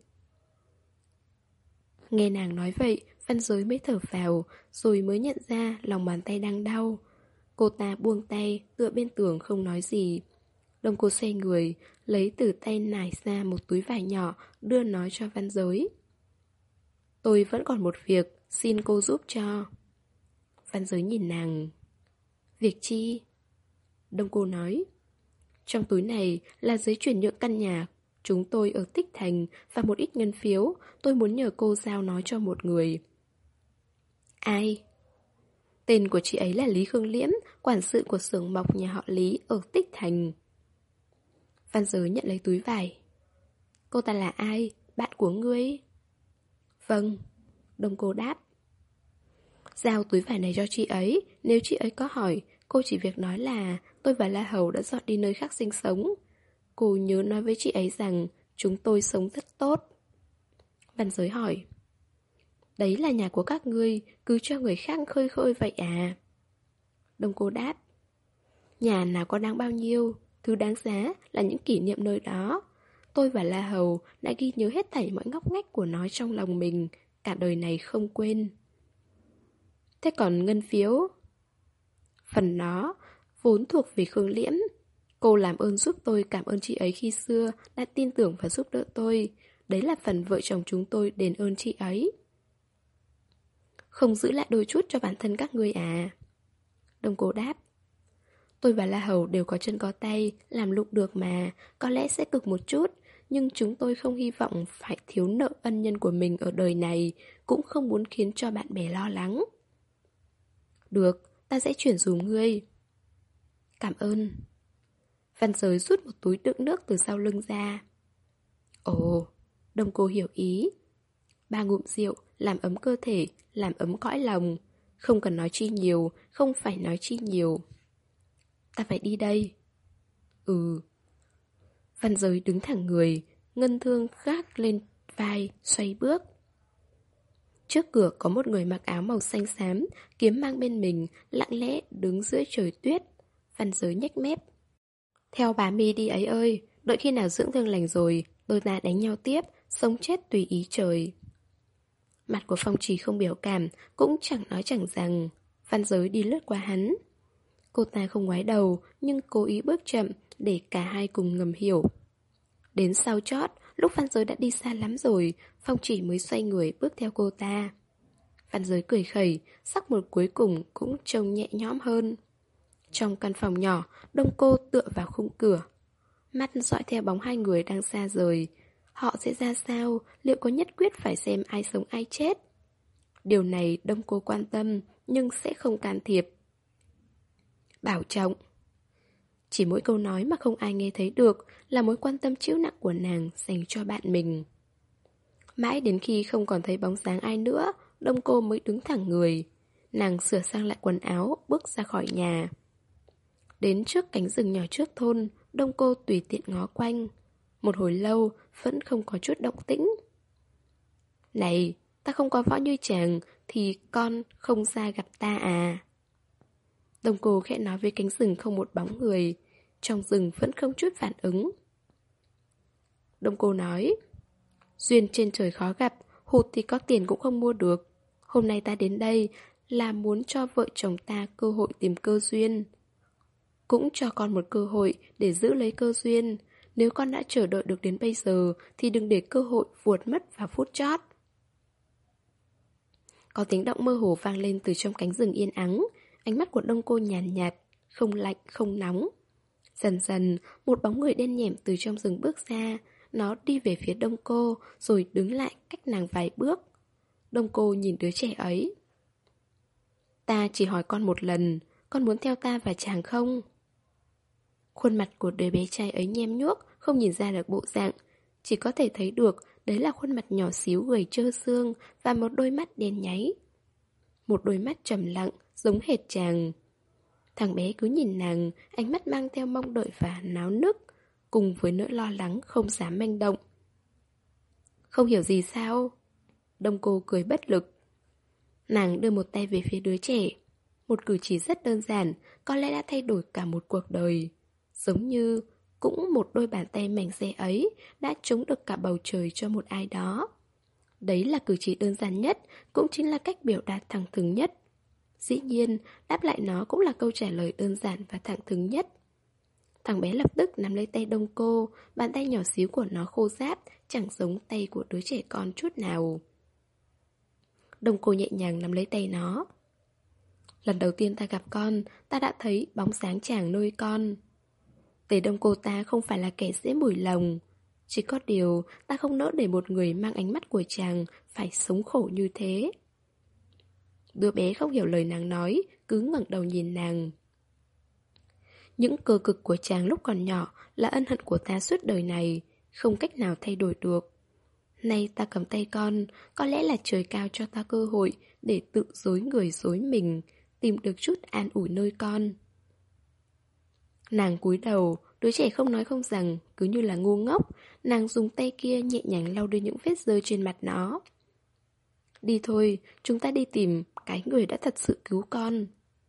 Speaker 2: Nghe nàng nói vậy, Văn Giới mới thở phào, rồi mới nhận ra lòng bàn tay đang đau. Cô ta buông tay, tựa bên tường không nói gì. Đông Cô xoay người, lấy từ tay nải ra một túi vải nhỏ, đưa nó cho Văn Giới. Tôi vẫn còn một việc, xin cô giúp cho. Văn Giới nhìn nàng. Việc chi? Đông Cô nói. Trong túi này là giấy chuyển nhượng căn nhà chúng tôi ở Tích Thành và một ít ngân phiếu, tôi muốn nhờ cô giao nó cho một người. Ai? Tên của chị ấy là Lý Khương Liễm, quản sự của xưởng mộc nhà họ Lý ở Tích Thành. Văn Giới nhận lấy túi vải. Cô ta là ai? Bạn của ngươi? Vâng, Đông Cô đáp. Giao túi vải này cho chị ấy, nếu chị ấy có hỏi, cô chỉ việc nói là tôi và La Hầu đã dọn đi nơi khác sinh sống. Cô nhớ nói với chị ấy rằng chúng tôi sống rất tốt. Văn Giới hỏi. Đấy là nhà của các ngươi, cứ cho người khác khơi khơi vậy à? Đông Cô đáp. Nhà nào có đáng bao nhiêu, thứ đáng giá là những kỷ niệm nơi đó. Tôi và La Hầu đã ghi nhớ hết thảy mọi ngóc ngách của nó trong lòng mình, cả đời này không quên. Thế còn ngân phiếu? Phần nó vốn thuộc về Khương Liễm. Cô làm ơn giúp tôi cảm ơn chị ấy khi xưa đã tin tưởng và giúp đỡ tôi. Đấy là phần vợ chồng chúng tôi đền ơn chị ấy. Không giữ lại đôi chút cho bản thân các ngươi à? Đông Cô đáp. Tôi và La Hầu đều có chân có tay, làm lụng được mà, có lẽ sẽ cực một chút, nhưng chúng tôi không hy vọng phải thiếu nợ ân nhân của mình ở đời này, cũng không muốn khiến cho bạn bè lo lắng. Được, ta sẽ chuyển dùm ngươi. Cảm ơn. Văn Giới rút một túi đựng nước từ sau lưng ra. Ồ, Đông Cô hiểu ý. Ba ngụm rượu, làm ấm cơ thể, làm ấm cõi lòng. Không cần nói chi nhiều, không phải nói chi nhiều. Ta phải đi đây. Ừ. Văn Giới đứng thẳng người, ngân thương gác lên vai, xoay bước. Trước cửa có một người mặc áo màu xanh xám, kiếm mang bên mình, lặng lẽ đứng giữa trời tuyết. Văn Giới nhếch mép. Theo bà mi đi ấy ơi, đợi khi nào dưỡng thương lành rồi, đôi ta đánh nhau tiếp, sống chết tùy ý trời. Mặt của Phong Trì không biểu cảm, cũng chẳng nói chẳng rằng. Văn Giới đi lướt qua hắn. Cô ta không ngoái đầu, nhưng cố ý bước chậm để cả hai cùng ngầm hiểu. Đến sau chót, lúc Văn Giới đã đi xa lắm rồi, Phong Trì mới xoay người bước theo cô ta. Văn Giới cười khẩy, sắc một cuối cùng cũng trông nhẹ nhõm hơn. Trong căn phòng nhỏ, Đông Cô tựa vào khung cửa. Mắt dõi theo bóng hai người đang xa rời. Họ sẽ ra sao, liệu có nhất quyết phải xem ai sống ai chết? Điều này Đông Cô quan tâm, nhưng sẽ không can thiệp. Bảo trọng. Chỉ mỗi câu nói mà không ai nghe thấy được là mối quan tâm trĩu nặng của nàng dành cho bạn mình. Mãi đến khi không còn thấy bóng dáng ai nữa, Đông Cô mới đứng thẳng người. Nàng sửa sang lại quần áo, bước ra khỏi nhà. Đến trước cánh rừng nhỏ trước thôn, Đông Cô tùy tiện ngó quanh. Một hồi lâu, vẫn không có chút động tĩnh. Này, ta không có võ như chàng, thì con không ra gặp ta à? Đông Cô khẽ nói với cánh rừng không một bóng người. Trong rừng vẫn không chút phản ứng. Đông Cô nói, duyên trên trời khó gặp, hụt thì có tiền cũng không mua được. Hôm nay ta đến đây là muốn cho vợ chồng ta cơ hội tìm cơ duyên. Cũng cho con một cơ hội để giữ lấy cơ duyên. Nếu con đã chờ đợi được đến bây giờ thì đừng để cơ hội vuột mất vào phút chót. Có tiếng động mơ hồ vang lên từ trong cánh rừng yên ắng. Ánh mắt của Đông Cô nhàn nhạt, không lạnh không nóng. Dần dần, một bóng người đen nhẻm từ trong rừng bước ra. Nó đi về phía Đông Cô, rồi đứng lại cách nàng vài bước. Đông Cô nhìn đứa trẻ ấy. Ta chỉ hỏi con một lần, con muốn theo ta và chàng không? Khuôn mặt của đứa bé trai ấy nhem nhuốc, không nhìn ra được bộ dạng. Chỉ có thể thấy được đấy là khuôn mặt nhỏ xíu gầy trơ xương và một đôi mắt đen nháy. Một đôi mắt trầm lặng, giống hệt chàng. Thằng bé cứ nhìn nàng, ánh mắt mang theo mong đợi và náo nức, cùng với nỗi lo lắng không dám manh động. Không hiểu gì sao? Đông Cô cười bất lực. Nàng đưa một tay về phía đứa trẻ. Một cử chỉ rất đơn giản, có lẽ đã thay đổi cả một cuộc đời. Giống như cũng một đôi bàn tay mảnh dẻ ấy đã chống được cả bầu trời cho một ai đó. Đấy là cử chỉ đơn giản nhất, cũng chính là cách biểu đạt thẳng thừng nhất. Dĩ nhiên, đáp lại nó cũng là câu trả lời đơn giản và thẳng thừng nhất. Thằng bé lập tức nắm lấy tay Đông Cô, bàn tay nhỏ xíu của nó khô ráp, chẳng giống tay của đứa trẻ con chút nào. Đông Cô nhẹ nhàng nắm lấy tay nó. Lần đầu tiên ta gặp con, ta đã thấy bóng dáng chàng nuôi con. Tề Đông Cô ta không phải là kẻ dễ mủi lòng. Chỉ có điều, ta không nỡ để một người mang ánh mắt của chàng phải sống khổ như thế. Đứa bé không hiểu lời nàng nói, cứ ngẩng đầu nhìn nàng. Những cơ cực của chàng lúc còn nhỏ là ân hận của ta suốt đời này, không cách nào thay đổi được. Nay ta cầm tay con, có lẽ là trời cao cho ta cơ hội để tự dối người dối mình, tìm được chút an ủi nơi con. Nàng cúi đầu, đứa trẻ không nói không rằng, cứ như là ngu ngốc. Nàng dùng tay kia nhẹ nhàng lau đi những vết rơi trên mặt nó. Đi thôi, chúng ta đi tìm cái người đã thật sự cứu con.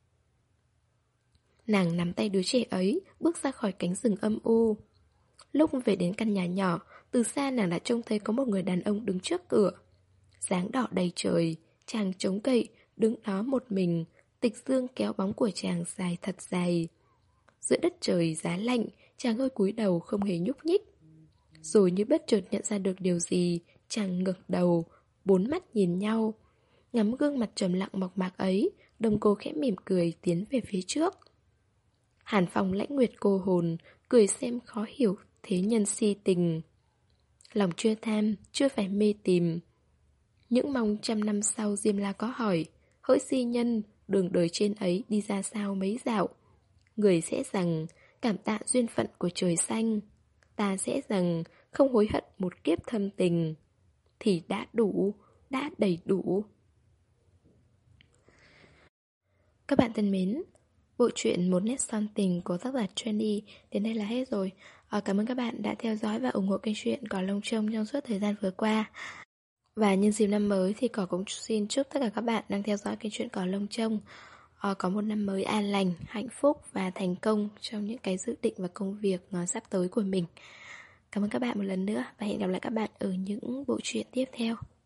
Speaker 2: Nàng nắm tay đứa trẻ ấy, bước ra khỏi cánh rừng âm u. Lúc về đến căn nhà nhỏ, từ xa nàng đã trông thấy có một người đàn ông đứng trước cửa. Dáng đỏ đầy trời, chàng chống cậy, đứng đó một mình, Tịch Dương kéo bóng của chàng dài thật dài. Giữa đất trời giá lạnh, chàng hơi cúi đầu không hề nhúc nhích. Rồi như bất chợt nhận ra được điều gì, chàng ngẩng đầu, bốn mắt nhìn nhau. Ngắm gương mặt trầm lặng mộc mạc ấy, Đông Cô khẽ mỉm cười tiến về phía trước. Hàn Phong lãnh nguyệt cô hồn, cười xem khó hiểu thế nhân si tình. Lòng chưa tham, chưa phải mê tìm. Những mong trăm năm sau Diêm La có hỏi, hỡi si nhân, đường đời trên ấy đi ra sao mấy dạo. Người sẽ rằng, cảm tạ duyên phận của trời xanh. Ta sẽ rằng, không hối hận một kiếp thâm tình. Thì đã đủ, đã đầy đủ. Các bạn thân mến, bộ truyện Một nét son tình của tác giả Trendy đến đây là hết rồi. À, cảm ơn các bạn đã theo dõi và ủng hộ kênh truyện Cỏ Lông Trông trong suốt thời gian vừa qua. Và nhân dịp năm mới thì Cỏ cũng xin chúc tất cả các bạn đang theo dõi kênh truyện Cỏ Lông Trông à, có một năm mới an lành, hạnh phúc và thành công trong những cái dự định và công việc uh, sắp tới của mình. Cảm ơn các bạn một lần nữa và hẹn gặp lại các bạn ở những bộ truyện tiếp theo.